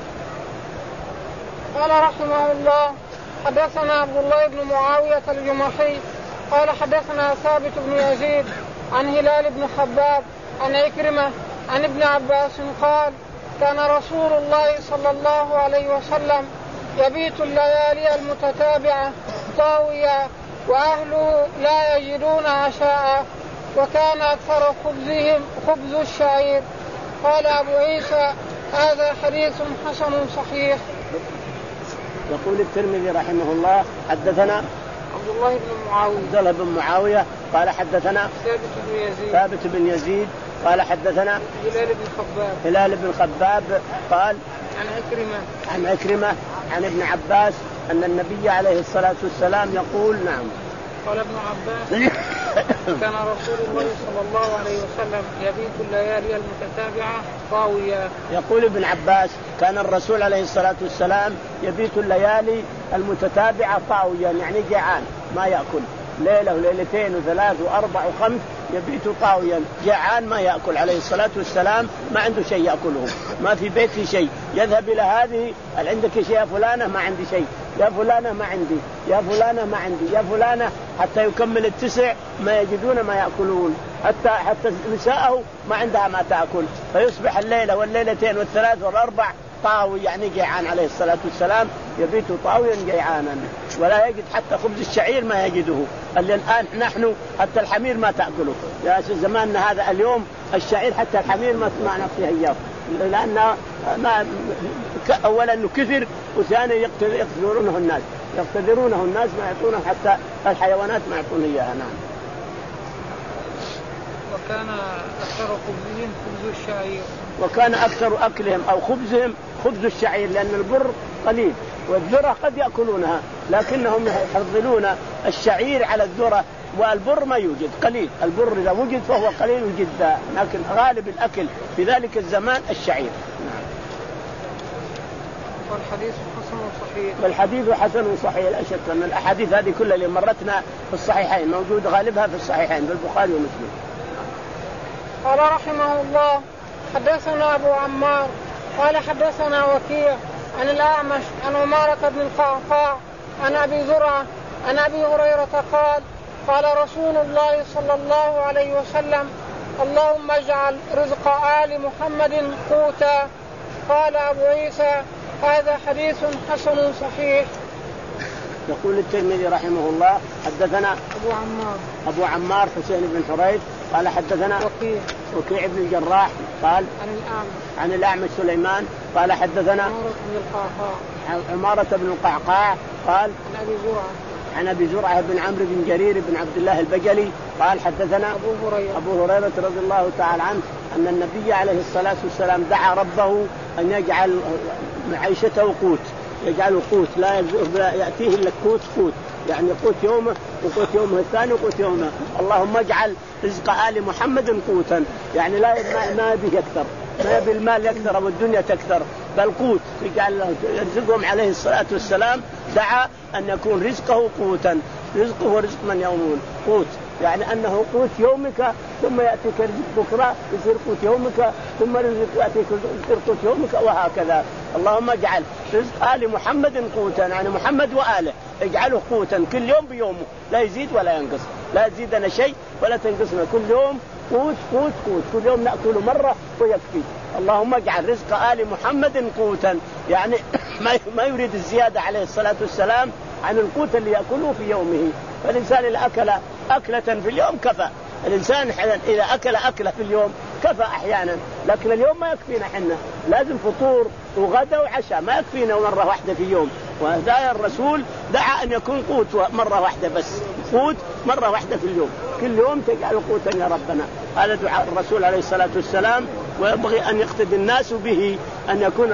Speaker 1: قال رحمه الله حدثنا عبد الله بن معاوية الجمحي قال حدثنا ثابت بن يزيد عن هلال بن خباب عن عكرمة عن ابن عباس قال كان رسول الله صلى الله عليه وسلم يبيت الليالي المتتابعة طاويا وأهله لا يجدون عشاء، وكان أكثر خبزهم خبز الشعير. قال أبو عيسى هذا حديث حسن صحيح.
Speaker 2: يقول الترمذي رحمه الله حدثنا
Speaker 1: عبد الله بن معاوية
Speaker 2: عبد الله بن معاوية قال حدثنا
Speaker 1: ثابت بن يزيد
Speaker 2: ثابت بن يزيد قال حدثنا
Speaker 1: هلال بن خباب
Speaker 2: هلال بن خباب قال
Speaker 1: عن عكرمة
Speaker 2: عن عكرمة عن ابن عباس أن النبي عليه الصلاة والسلام يقول. نعم.
Speaker 1: قال ابن عباس كان رسول الله صلى الله عليه وسلم يبيت الليالي المتتابعة طاويا.
Speaker 2: يقول ابن عباس كان الرسول عليه الصلاة والسلام يبيت الليالي المتتابعة طاويا، يعني جعان ما يأكل، ليلة وليلتين وثلاث وأربع وخمس يبيت طاويا جعان ما يأكل عليه الصلاة والسلام، ما عنده شيء يأكله، ما في بيته شيء، يذهب إلى هذه هل عندك شيء يا فلانة؟ ما عندي شيء، يا فلانة ما عندي، يا فلانة ما عندي، يا فلانة، حتى يكمل التسع ما يجدون ما يأكلون، حتى حتى نساءه ما عندها ما تأكل، فيصبح الليلة والليلتين والثلاث والأربع طاوي، يعني جيعان عليه الصلاة والسلام، يبيت طاويا جيعانا، ولا يجد حتى خبز الشعير ما يجده، اللي الآن نحن حتى الحمير ما تأكله، يا زماننا هذا اليوم الشعير حتى الحمير ما ما نعطيها إياه، لأن ما أولا إنه كثر، وثانيا يقتدرونه الناس، يقتدرونه الناس ما يعطونه، حتى الحيوانات ما يعطونه إياها. نعم.
Speaker 1: وكان أكثر خبزهم خبز الشعير.
Speaker 2: وكان أكثر أكلهم أو خبزهم خبز الشعير، لأن البر قليل والذرة قد يأكلونها، لكنهم يفضلون الشعير على الذرة، والبر ما يوجد قليل، البر إذا وجد فهو قليل جدا، لكن غالب الأكل في ذلك الزمان الشعير.
Speaker 1: والحديث حسن صحيح.
Speaker 2: والحديث حسن صحيح، لا شك أن الأحاديث هذه كلها اللي مرتنا في الصحيحين موجود غالبها في الصحيحين في البخاري ومسلم.
Speaker 1: قال رحمه الله حدثنا أبو عمار قال حدثنا وكيع عن الأعمش عن عمارة بن القعقاع عن أبي زرعة عن أبي هريرة قال قال رسول الله صلى الله عليه وسلم اللهم اجعل رزق آل محمد قوتا. قال أبو عيسى هذا حديث حسن صحيح.
Speaker 2: يقول الترمذي رحمه الله حدثنا
Speaker 1: أبو عمار
Speaker 2: أبو عمار حسين بن حريث قال حدثنا
Speaker 1: وكيع
Speaker 2: وكيع بن الجراح قال
Speaker 1: عن الأعمش
Speaker 2: عن الأعمش سليمان قال حدثنا
Speaker 1: عمارة بن القعقاع
Speaker 2: عمارة بن القعقاع قال
Speaker 1: عن أبي زرعة
Speaker 2: عن أبي زرعة بن عمرو بن جرير بن عبد الله البجلي قال حدثنا
Speaker 1: أبو هريرة
Speaker 2: أبو هريرة رضي الله تعالى عنه أن النبي عليه الصلاة والسلام دعا ربه أن يجعل معيشته قوت، يجعله قوت لا يأتيه إلا قوت قوت، يعني قوت يومه وقوت يومه الثاني وقوت يومه. اللهم اجعل رزق آل محمد قوتا، يعني لا ما يبي أكثر، ما يبي المال يكثر أو الدنيا تكثر، بل قوت يجعل يرزقهم عليه الصلاة والسلام. دعا أن يكون رزقه قوتا، رزقه ورزق من يومون قوت، يعني أنه قوت يومك ثم يأتيك رزق بكرة يصير قوت يومك ثم رزق يأتيك يصير قوت يومك، وهكذا. اللهم اجعل رزق آل محمد قوتا، يعني محمد وآله اجعله قوتا كل يوم بيومه، لا يزيد ولا ينقص، لا يزيدنا شيء ولا تنقصنا، كل يوم قوت قوت قوت، كل يوم نأكل مرة ويكفي. اللهم اجعل رزق آل محمد قوتا، يعني ما يريد الزيادة عليه الصلاة والسلام عن القوت اللي يأكله في يومه. فالإنسان إذا أكل أكلة في اليوم كفى، الإنسان إذا أكل أكلة في اليوم كفى أحيانا، لكن اليوم ما يكفينا حنا، لازم فطور وغدا وعشاء، ما يكفينا مرة واحدة في يوم. وهذا الرسول دعا أن يكون قوت مرة واحدة بس، قوت مرة واحدة في اليوم، كل يوم تجعل قوتا يا ربنا. هذا دعاء الرسول عليه الصلاة والسلام، وينبغي أن يقتدي الناس به أن يكون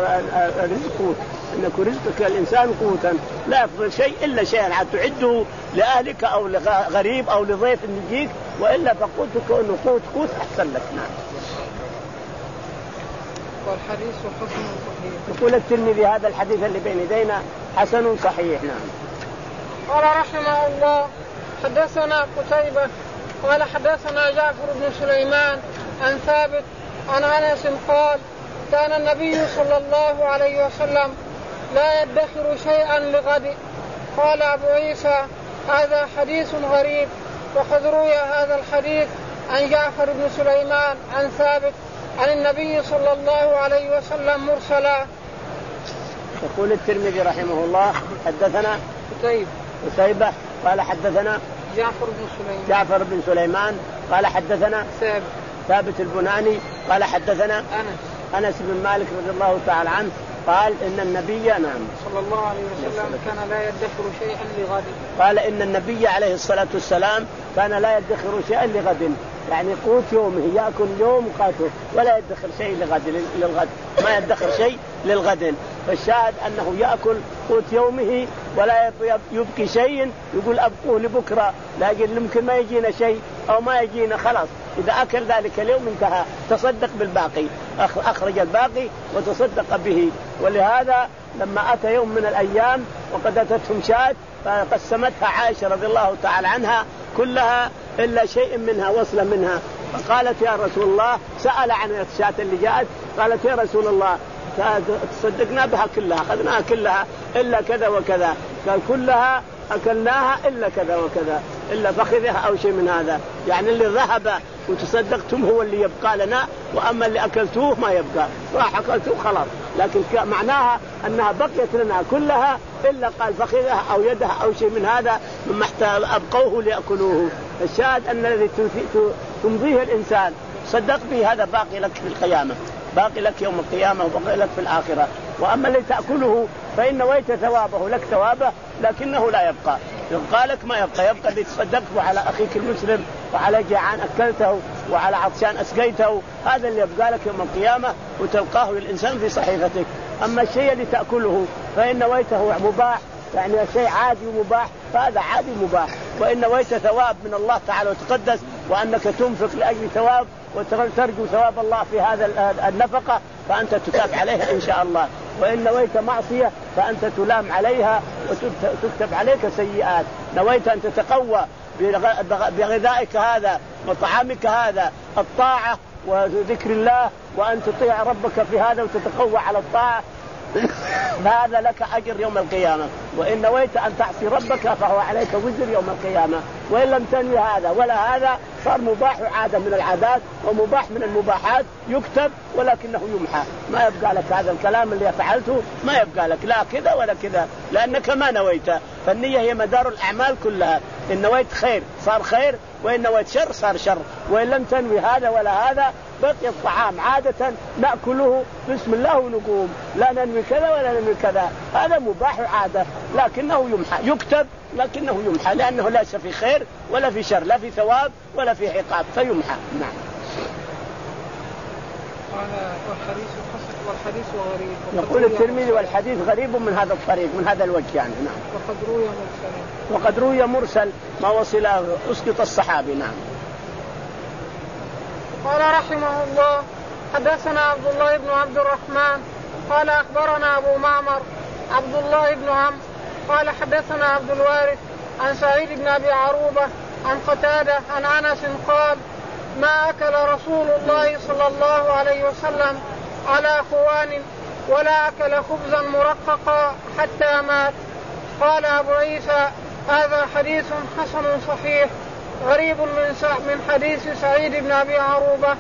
Speaker 2: الرزق قوت، أن يكون رزقك الإنسان قوتا، لا يفضل شيء إلا شيئا عاد تعده لأهلك أو لغريب أو لضيف يجيك، وإلا فقوتك أنه قوت قوت أحسن لك. نعم.
Speaker 1: والحديث حسن صحيح.
Speaker 2: يقول الترمذي هذا الحديث اللي بين يدينا حسن صحيح. نعم.
Speaker 1: قال رحمه الله حدثنا قتيبة قال حدثنا جعفر بن سليمان عن ثابت عن أنس قال كان النبي صلى الله عليه وسلم لا يدخر شيئا لغد. قال أبو عيسى هذا حديث غريب، وقد روي هذا الحديث عن جعفر بن سليمان عن ثابت عن النبي صلى الله عليه وسلم مرسلا.
Speaker 2: يقول الترمذي رحمه الله حدثنا
Speaker 1: قتيبة
Speaker 2: قتيبة قال حدثنا
Speaker 1: جعفر بن سليمان
Speaker 2: جعفر بن سليمان قال حدثنا
Speaker 1: ثابت
Speaker 2: ثابت البناني قال حدثنا
Speaker 1: أنس
Speaker 2: أنس بن مالك رضي الله تعالى عنه قال إن النبي نعم
Speaker 1: صلى الله عليه وسلم كان لا يدخر شيئا لغد.
Speaker 2: قال إن النبي عليه الصلاة والسلام كان لا يدخر شيئا لغد، يعني قوت يومه يأكل يوم قاته ولا يدخر شيء لغد للغد، ما يدخر شيء للغد. فالشاهد أنه يأكل قوت يومه ولا يبقي شيء يقول أبقوه لبكرة، لكن يمكن ما يجينا شيء أو ما يجينا خلاص، إذا أكل ذلك اليوم انتهى، تصدق بالباقي، أخرج الباقي وتصدق به. ولهذا لما أتى يوم من الأيام وقد أتتهم شاة فقسمتها عائشة رضي الله تعالى عنها كلها إلا شيء منها وصلة منها. فقالت يا رسول الله، سأل عن الشاة اللي جاءت، قالت يا رسول الله تصدقنا بها كلها، أخذناها كلها إلا كذا وكذا. قال كلها أكلناها إلا كذا وكذا، إلا فخذها أو شيء من هذا. يعني اللي ذهب وتصدقتم هو اللي يبقى لنا، وأما اللي أكلتوه ما يبقى، راح أكلتوه خلاص. لكن معناها أنها بقيت لنا كلها إلا قال فخذها أو يدها أو شيء من هذا مما أبقوه ليأكلوه. الشاهد أن الذي تمضيه الإنسان صدق به هذا باقي لك في القيامة، باقي لك يوم القيامة وباقي لك في الآخرة. وأما اللي تأكله فإن ويت ثوابه لك ثوابه لكنه لا يبقى، يبقى لك ما يبقى. يبقى اللي تصدقته على أخيك المسلم، وعلى جيعان أكلته، وعلى عطشان أسقيته، هذا اللي يبقى لك يوم القيامة وتلقاه للإنسان في صحيفتك. أما الشيء اللي تأكله فإن ويته مباح، يعني شيء عادي ومباح، فهذا عادي مباح. وإن ويت ثواب من الله تعالى وتقدس، وأنك تنفق لأجل ثواب وترجو ثواب الله في هذا النفقة، فأنت تتاب عليها إن شاء الله. وإن نويت معصية فأنت تلام عليها وتكتب عليك سيئات. نويت أن تتقوى بغذائك هذا وطعامك هذا الطاعة وذكر الله، وأن تطيع ربك في هذا وتتقوى على الطاعة، هذا لك أجر يوم القيامة. وإن نويت أن تعصي ربك فهو عليك وزر يوم القيامة. وإن لم تنوي هذا ولا هذا صار مباح عادة من العادات ومباح من المباحات، يكتب ولكنه يمحى، ما يبقى لك هذا الكلام اللي فعلته، ما يبقى لك لا كذا ولا كذا، لأنك ما نويت. فالنية هي مدار الأعمال كلها. إن نويت خير صار خير، وإن نويت شر صار شر. وإن لم تنوي هذا ولا هذا بقي الطعام عادة نأكله بسم الله ونقوم، لا ننوي كذا ولا ننوي كذا، هذا مباح عادة لكنه يمحى، يكتب لكنه يمحى، لأنه ليس في خير ولا في شر، لا في ثواب ولا في عقاب، فيمحى. نعم.
Speaker 1: والحديث والحديث غريب.
Speaker 2: يقول الترمذي والحديث غريب من هذا الطريق، من هذا الوجه يعني. نعم.
Speaker 1: وقد روي مرسل.
Speaker 2: وقد روي مرسل ما وصل أسقط الصحابي. نعم.
Speaker 1: قال رحمه الله: حدثنا عبد الله بن عبد الرحمن قال أخبرنا أبو معمر عبد الله بن عمرو قال حدثنا عبد الوارث عن سعيد بن أبي عروبة عن قتادة عن أنس قال: ما أكل رسول الله صلى الله عليه وسلم على خوان ولا أكل خبزا مرققا حتى مات. قال أبو عيسى: هذا حديث حسن صحيح غريب من من حديث سعيد بن أبي عروبة.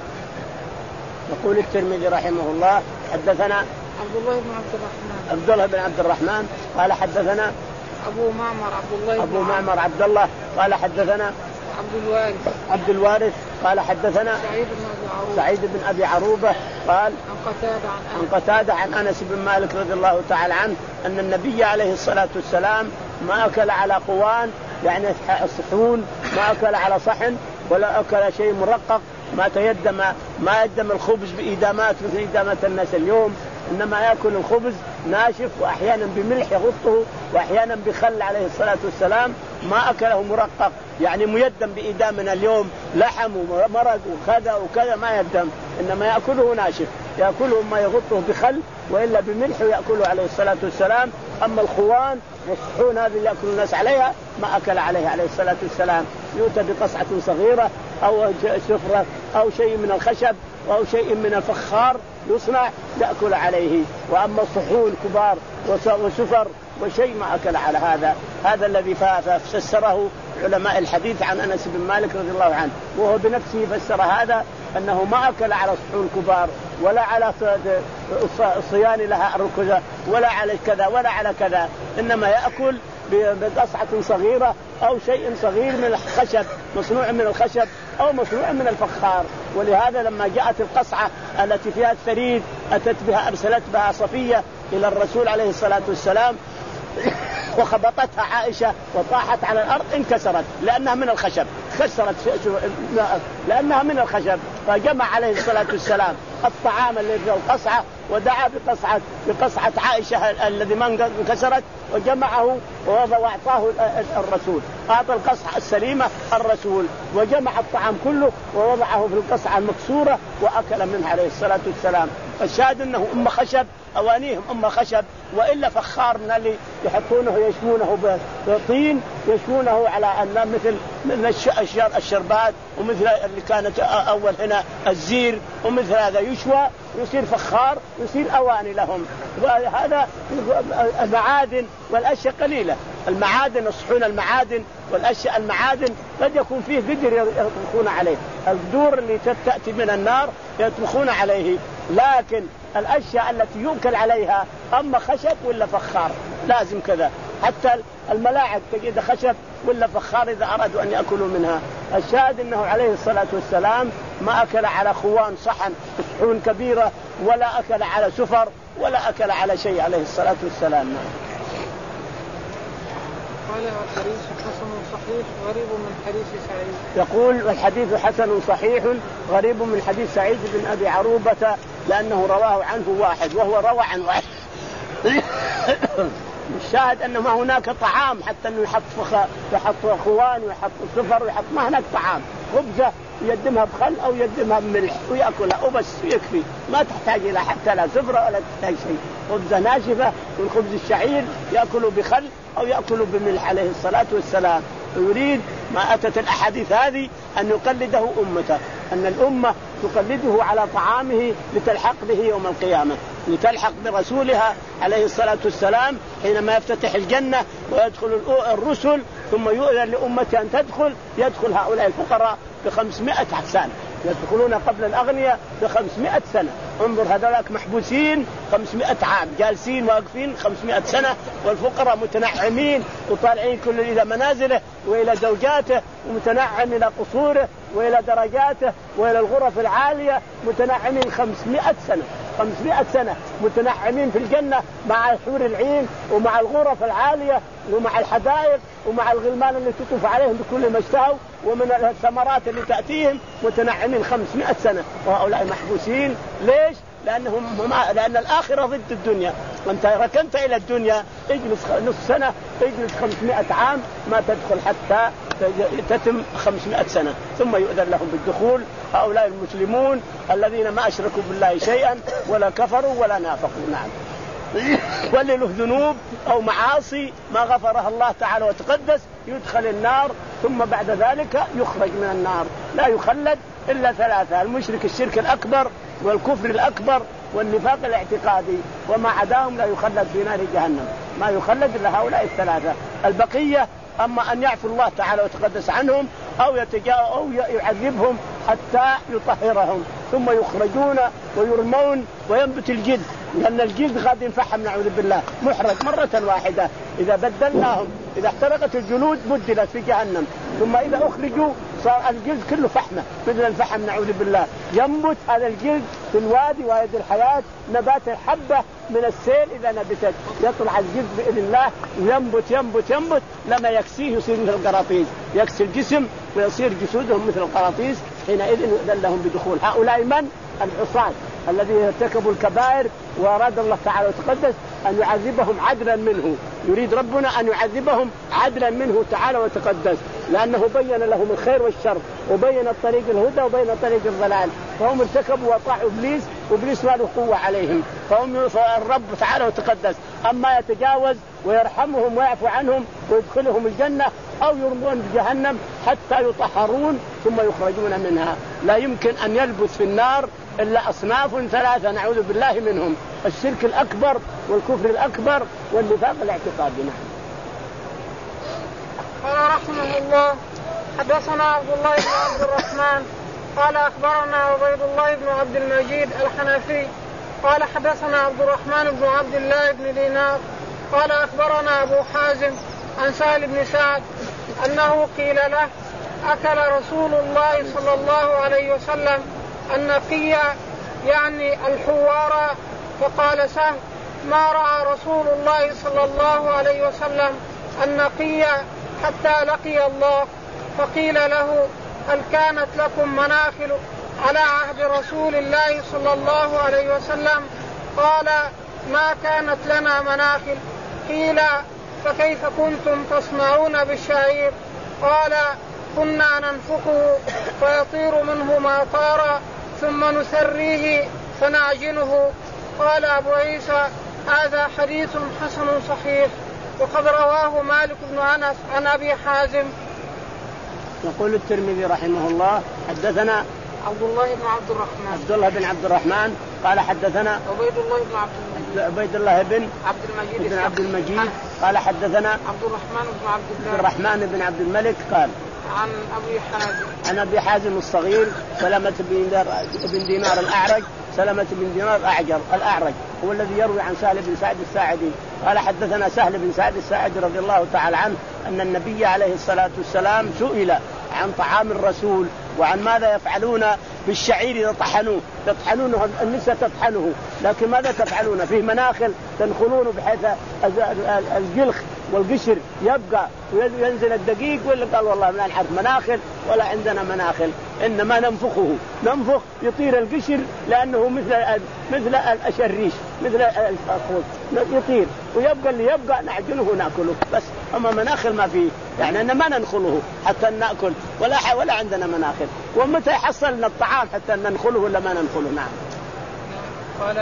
Speaker 2: يقول الترمذي رحمه الله: حدثنا
Speaker 1: عبد الله بن عبد الرحمن
Speaker 2: عبد الله بن عبد الرحمن قال حدثنا
Speaker 1: أبو معمر عبد الله
Speaker 2: أبو معمر عبد الله قال حدثنا
Speaker 1: عبد الوارث
Speaker 2: عبد الوارث قال حدثنا
Speaker 1: سعيد بن أبي عروبة
Speaker 2: سعيد بن أبي عروبة قال
Speaker 1: عن قتادة عن,
Speaker 2: عن قتادة عن أنس بن مالك رضي الله تعالى عنه أن النبي عليه الصلاة والسلام ما أكل على قوان، يعني الصحون، ما أكل على صحن ولا أكل شيء مرقق، ما تيدم ما يدم الخبز بإدامات مثل إدامات الناس اليوم، إنما يأكل الخبز ناشف وأحيانا بملح يغطه وأحيانا بخل عليه الصلاة والسلام. ما أكله مرقق يعني ميدم بإدامنا اليوم، لحم ومرق وكذا وكذا ما يدم، إنما يأكله ناشف، يأكله ما يغطه بخل وإلا بملح يأكله عليه الصلاة والسلام. أما الخوان والصحون هذه اللي يأكل الناس عليها ما أكل عليها عليه الصلاة والسلام، يؤتى بقصعة صغيرة أو سفرة أو شيء من الخشب أو شيء من الفخار يصنع يأكل عليه. وأما الصحون كبار وسفر وشيء ما أكل على هذا. هذا الذي فسره علماء الحديث عن أنس بن مالك رضي الله عنه، وهو بنفسه فسر هذا أنه ما أكل على صحون كبار ولا على الصيان لها الركزة ولا على كذا ولا على كذا، إنما يأكل بقصعة صغيرة أو شيء صغير من الخشب، مصنوع من الخشب أو مصنوع من الفخار. ولهذا لما جاءت القصعة التي فيها الثريد أتت بها أرسلت بها صفية إلى الرسول عليه الصلاة والسلام وخبطتها عائشة وطاحت على الأرض انكسرت لأنها من الخشب، كسرت لأنها من الخشب. فجمع عليه الصلاة والسلام الطعام الذي في القصعة ودعا بقصعة بقصعة عائشة الذي ما انكسرت وجمعه ووضع واعطاه الرسول، أعطى القصعة السليمة الرسول وجمع الطعام كله ووضعه في القصعة المكسورة وأكل منها عليه الصلاة والسلام. فالشاهد أنه أم خشب، أوانيهم أم خشب، وإلا فخار من اللي يحطونه يشمونه بطين يشمونه على أن مثل مثل الشربات، ومثل اللي كانت أول هنا الزير، ومثل هذا يشوى يصير فخار يصير أواني لهم. وهذا المعادن والأشياء قليلة، المعادن الصحون المعادن والأشياء المعادن قد يكون فيه قدر يطبخون عليه، القدور اللي تأتي من النار يطبخون عليه، لكن الأشياء التي يؤكل عليها أما خشب ولا فخار لازم كذا. حتى الملاعق تجد خشب ولا فخار إذا أرادوا أن يأكلوا منها. الشاهد أنه عليه الصلاة والسلام ما أكل على خوان صحن صحون كبيرة، ولا أكل على سفر، ولا أكل على شيء عليه الصلاة والسلام.
Speaker 1: قال الحديث حسن صحيح غريب من حديث سعيد.
Speaker 2: يقول الحديث حسن صحيح غريب من حديث سعيد بن أبي عروبة، لأنه رواه عنه واحد وهو روى عن واحد. الشاهد أنه ما هناك طعام حتى أنه يحط فخ يحط خوان ويحط صفر ويحط، ما هناك طعام، خبزة يقدمها بخل أو يقدمها بملح ويأكلها وبس يكفي، ما تحتاج إلى حتى لا سفرة ولا تحتاج شيء. خبزة ناشفة من خبز الشعير يأكلوا بخل أو يأكلوا بملح عليه الصلاة والسلام. ويريد ما أتت الأحاديث هذه أن يقلده أمته، أن الأمة تقلده على طعامه لتلحق به يوم القيامة، لتلحق برسولها عليه الصلاة والسلام حينما يفتتح الجنة ويدخل الرسل ثم يؤذن لأمته أن تدخل، يدخل هؤلاء الفقراء بخمسمائة سنة، يدخلون قبل الأغنياء بخمسمائة سنة. انظر هذولاك محبوسين خمسمائة عام جالسين واقفين خمسمائة سنة، والفقراء متنعمين وطالعين كل إلى منازله وإلى زوجاته، ومتنعم إلى قصوره وإلى درجاته وإلى الغرف العالية، متنعمين خمسمائة سنة، خمسمائة سنة متنعمين في الجنة مع الحور العين ومع الغرف العالية ومع الحدائق ومع الغلمان اللي تطوف عليهم بكل ما اشتهوا ومن الثمرات اللي تأتيهم، متنعمين خمسمائة سنة وهؤلاء محبوسين. ليش؟ لأنهم هم لأن الآخرة ضد الدنيا، وانت ركنت إلى الدنيا اجلس نصف سنة اجلس خمسمائة عام ما تدخل حتى تتم خمسمائة سنة ثم يؤذن لهم بالدخول. هؤلاء المسلمون الذين ما أشركوا بالله شيئا ولا كفروا ولا نافقوا. نعم. واللي له ذنوب أو معاصي ما غفرها الله تعالى وتقدس يدخل النار ثم بعد ذلك يخرج من النار، لا يخلد إلا ثلاثة: المشرك الشرك الأكبر والكفر الأكبر والنفاق الاعتقادي، وما عداهم لا يخلد في نار جهنم، ما يخلد إلا هؤلاء الثلاثة. البقية أما أن يعفو الله تعالى وتقدس عنهم أو يتجاوز أو يعذبهم حتى يطهرهم ثم يخرجون ويرمون وينبت الجلد، لأن الجلد غاد ينفحم نعوذ بالله محرق مرة واحدة. إذا بدلناهم إذا احترقت الجلود بدلت في جهنم، ثم إذا أخرجوا صار الجلد كله فحمة مثل الفحم نعوذ بالله. ينبت هذا الجلد في الوادي ويد الحياة نبات الحبة من السيل، إذا نبتت يطلع الجلد بإذن الله وينبت ينبت ينبت لما يكسيه يصير مثل القراطيس، يكسي الجسم ويصير جسودهم مثل القراطيس، حينئذ يؤذن لهم بدخول. هؤلاء من؟ العصاة الذين ارتكبوا الكبائر وأراد الله تعالى وتقدس أن يعذبهم عدلا منه. يريد ربنا أن يعذبهم عدلا منه تعالى وتقدس، لأنه بين لهم الخير والشر وبين الطريق الهدى وبين طريق الضلال، فهم ارتكبوا وطاعوا إبليس وإبليس ما له قوة عليهم، فهم الرب تعالى وتقدس أما يتجاوز ويرحمهم ويعفو عنهم ويدخلهم الجنة أو يرمون بجهنم حتى يطهرون ثم يخرجون منها. لا يمكن أن يلبث في النار إلا أصناف ثلاثة نعوذ بالله منهم: الشرك الأكبر والكفر الأكبر والنفاق الاعتقادي.
Speaker 1: قال رحمه الله: حدثنا عبد الله بن عبد الرحمن قال أخبرنا عبيد الله بن عبد المجيد الحنفي قال حدثنا عبد الرحمن بن عبد الله بن دينار قال أخبرنا أبو حازم عن سهل بن سعد أنه قيل له: أكل رسول الله صلى الله عليه وسلم النقي يعني الحوار؟ فقال سهل: ما رأى رسول الله صلى الله عليه وسلم النقي حتى لقي الله. فقيل له: هل كانت لكم مناخل على عهد رسول الله صلى الله عليه وسلم؟ قال: ما كانت لنا مناخل. قيل: فكيف كنتم تصنعون بالشعير؟ قال: كنا ننفخه فيطير منه ما طار ثم نسريه فنعجنه. قال أبو عيسى: هذا حديث حسن صحيح. وقد رواه مالك بن أنس عن أبي حازم.
Speaker 2: يقول الترمذي رحمه الله حدثنا
Speaker 1: عبد الله بن عبد الرحمن
Speaker 2: عبد الله بن عبد الرحمن قال حدثنا
Speaker 1: عبيد الله بن عبد المجيد
Speaker 2: عبيد الله بن
Speaker 1: عبد المجيد
Speaker 2: بن عبد المجيد قال حدثنا
Speaker 1: عبد الرحمن بن عبد الله
Speaker 2: عبد الرحمن بن عبد الملك قال
Speaker 1: عن أبي حازم
Speaker 2: عن أبي حازم الصغير سلمة بن دينار الأعرج سلمة بن دينار الأعجر الأعرج هو الذي يروي عن سهل بن سعد الساعدي قال حدثنا سهل بن سعد الساعدي رضي الله تعالى عنه أن النبي عليه الصلاة والسلام سئل عن طعام الرسول وعن ماذا يفعلون بالشعير إذا طحنوه يطحنونه النساء تطحنه لكن ماذا تفعلون فيه مناخل تنخلونه بحيث الجلخ والقشر يبقى وينزل الدقيق ولا قال والله ما نعرف مناخل ولا عندنا مناخل إنما ننفخه ننفخ يطير القشر لأنه مثل مثل الشريش مثل الخوذ يطير ويبقى اللي يبقى نعجنه نأكله بس أما مناخل ما فيه يعني أن ما ننخله حتى نأكل ولا ولا عندنا مناخل ومتى يحصلنا الطعام حتى ننخله ولا ما ننخله. نعم.
Speaker 1: قال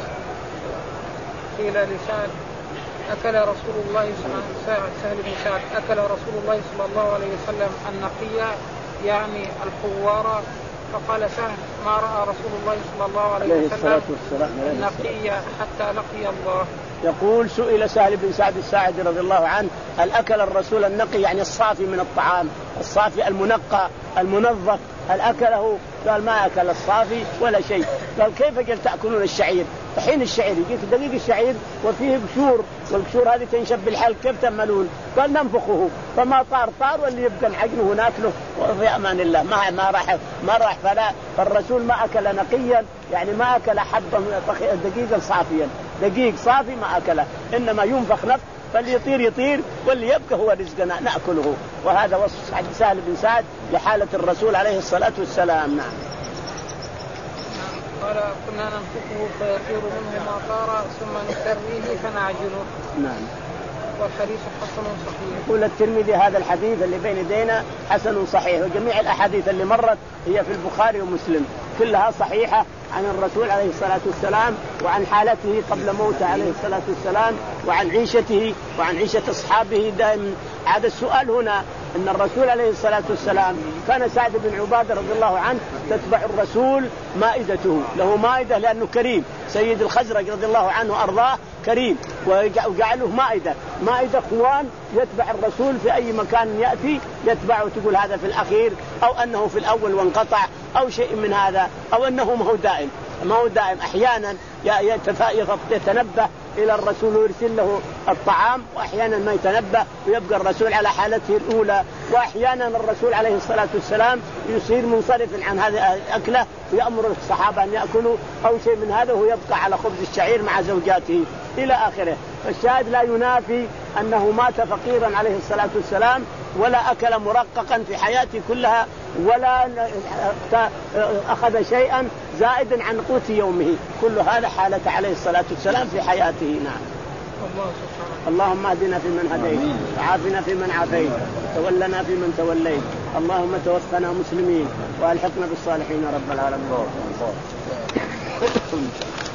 Speaker 1: قيل لسعد أكل رسول الله سهل بن سعد أكل رسول الله صلى الله عليه وسلم النقية يعني الحوارة فقال سهل ما رأى رسول الله صلى الله عليه وسلم النقية حتى لقي الله.
Speaker 2: يقول سئل سهل بن سعد الساعدي رضي الله عنه هل أكل الرسول النقي يعني الصافي من الطعام الصافي المنقى المنظف هل أكله؟ قال ما أكل الصافي ولا شيء. قال كيف قال تأكلون الشعير طحين الشعير يجيك دقيق الشعير وفيه بشور والبشور هذه تنشب بالحل كيف تعملون؟ قال ننفخه فما طار طار واللي يبقى نعجنه ناكله وفي أمان الله ما ما راح ما راح فلا فالرسول ما أكل نقيا يعني ما أكل حبا دقيقا صافيا دقيق صافي ما أكله إنما ينفخ نفخ فاللي يطير يطير واللي يبقى هو رزقنا نأكله. وهذا وصف سهل بن سعد لحالة الرسول عليه الصلاة والسلام. نعم.
Speaker 1: قال كنا ننفخه فيطير منه ما طار ثم نسريه فنعجنه.
Speaker 2: نعم.
Speaker 1: والحديث حسن صحيح.
Speaker 2: يقول الترمذي هذا الحديث اللي بين يدينا حسن صحيح وجميع الأحاديث اللي مرت هي في البخاري ومسلم كلها صحيحة عن الرسول عليه الصلاة والسلام وعن حالته قبل موته عليه الصلاة والسلام وعن عيشته وعن عيشة أصحابه دائما. هذا السؤال هنا أن الرسول عليه الصلاة والسلام كان سعد بن عبادة رضي الله عنه تتبع الرسول مائدته له مائدة لأنه كريم سيد الخزرج رضي الله عنه أرضاه كريم وجعله مائدة مائدة اخوان يتبع الرسول في أي مكان يأتي يتبعه تقول هذا في الأخير أو أنه في الأول وانقطع أو شيء من هذا أو أنه ما هو دائم ما هو دائم أحيانا يتنبه إلى الرسول ويرسل له الطعام وأحيانا ما يتنبه ويبقى الرسول على حالته الأولى وأحيانا الرسول عليه الصلاة والسلام يصير منصرف عن هذه الأكلة ويأمر الصحابة أن يأكلوا أو شيء من هذا وهو يبقى على خبز الشعير مع زوجاته إلى آخره. فالشاهد لا ينافي أنه مات فقيرا عليه الصلاة والسلام ولا أكل مرققا في حياته كلها ولا أخذ شيئا زائدا عن قوت يومه كل هذا حالة عليه الصلاة والسلام في حياته. نعم. اللهم اهدنا فيمن هديت وعافنا فيمن عافيت تولنا فيمن توليت اللهم توفنا مسلمين والحقنا بالصالحين رب العالمين.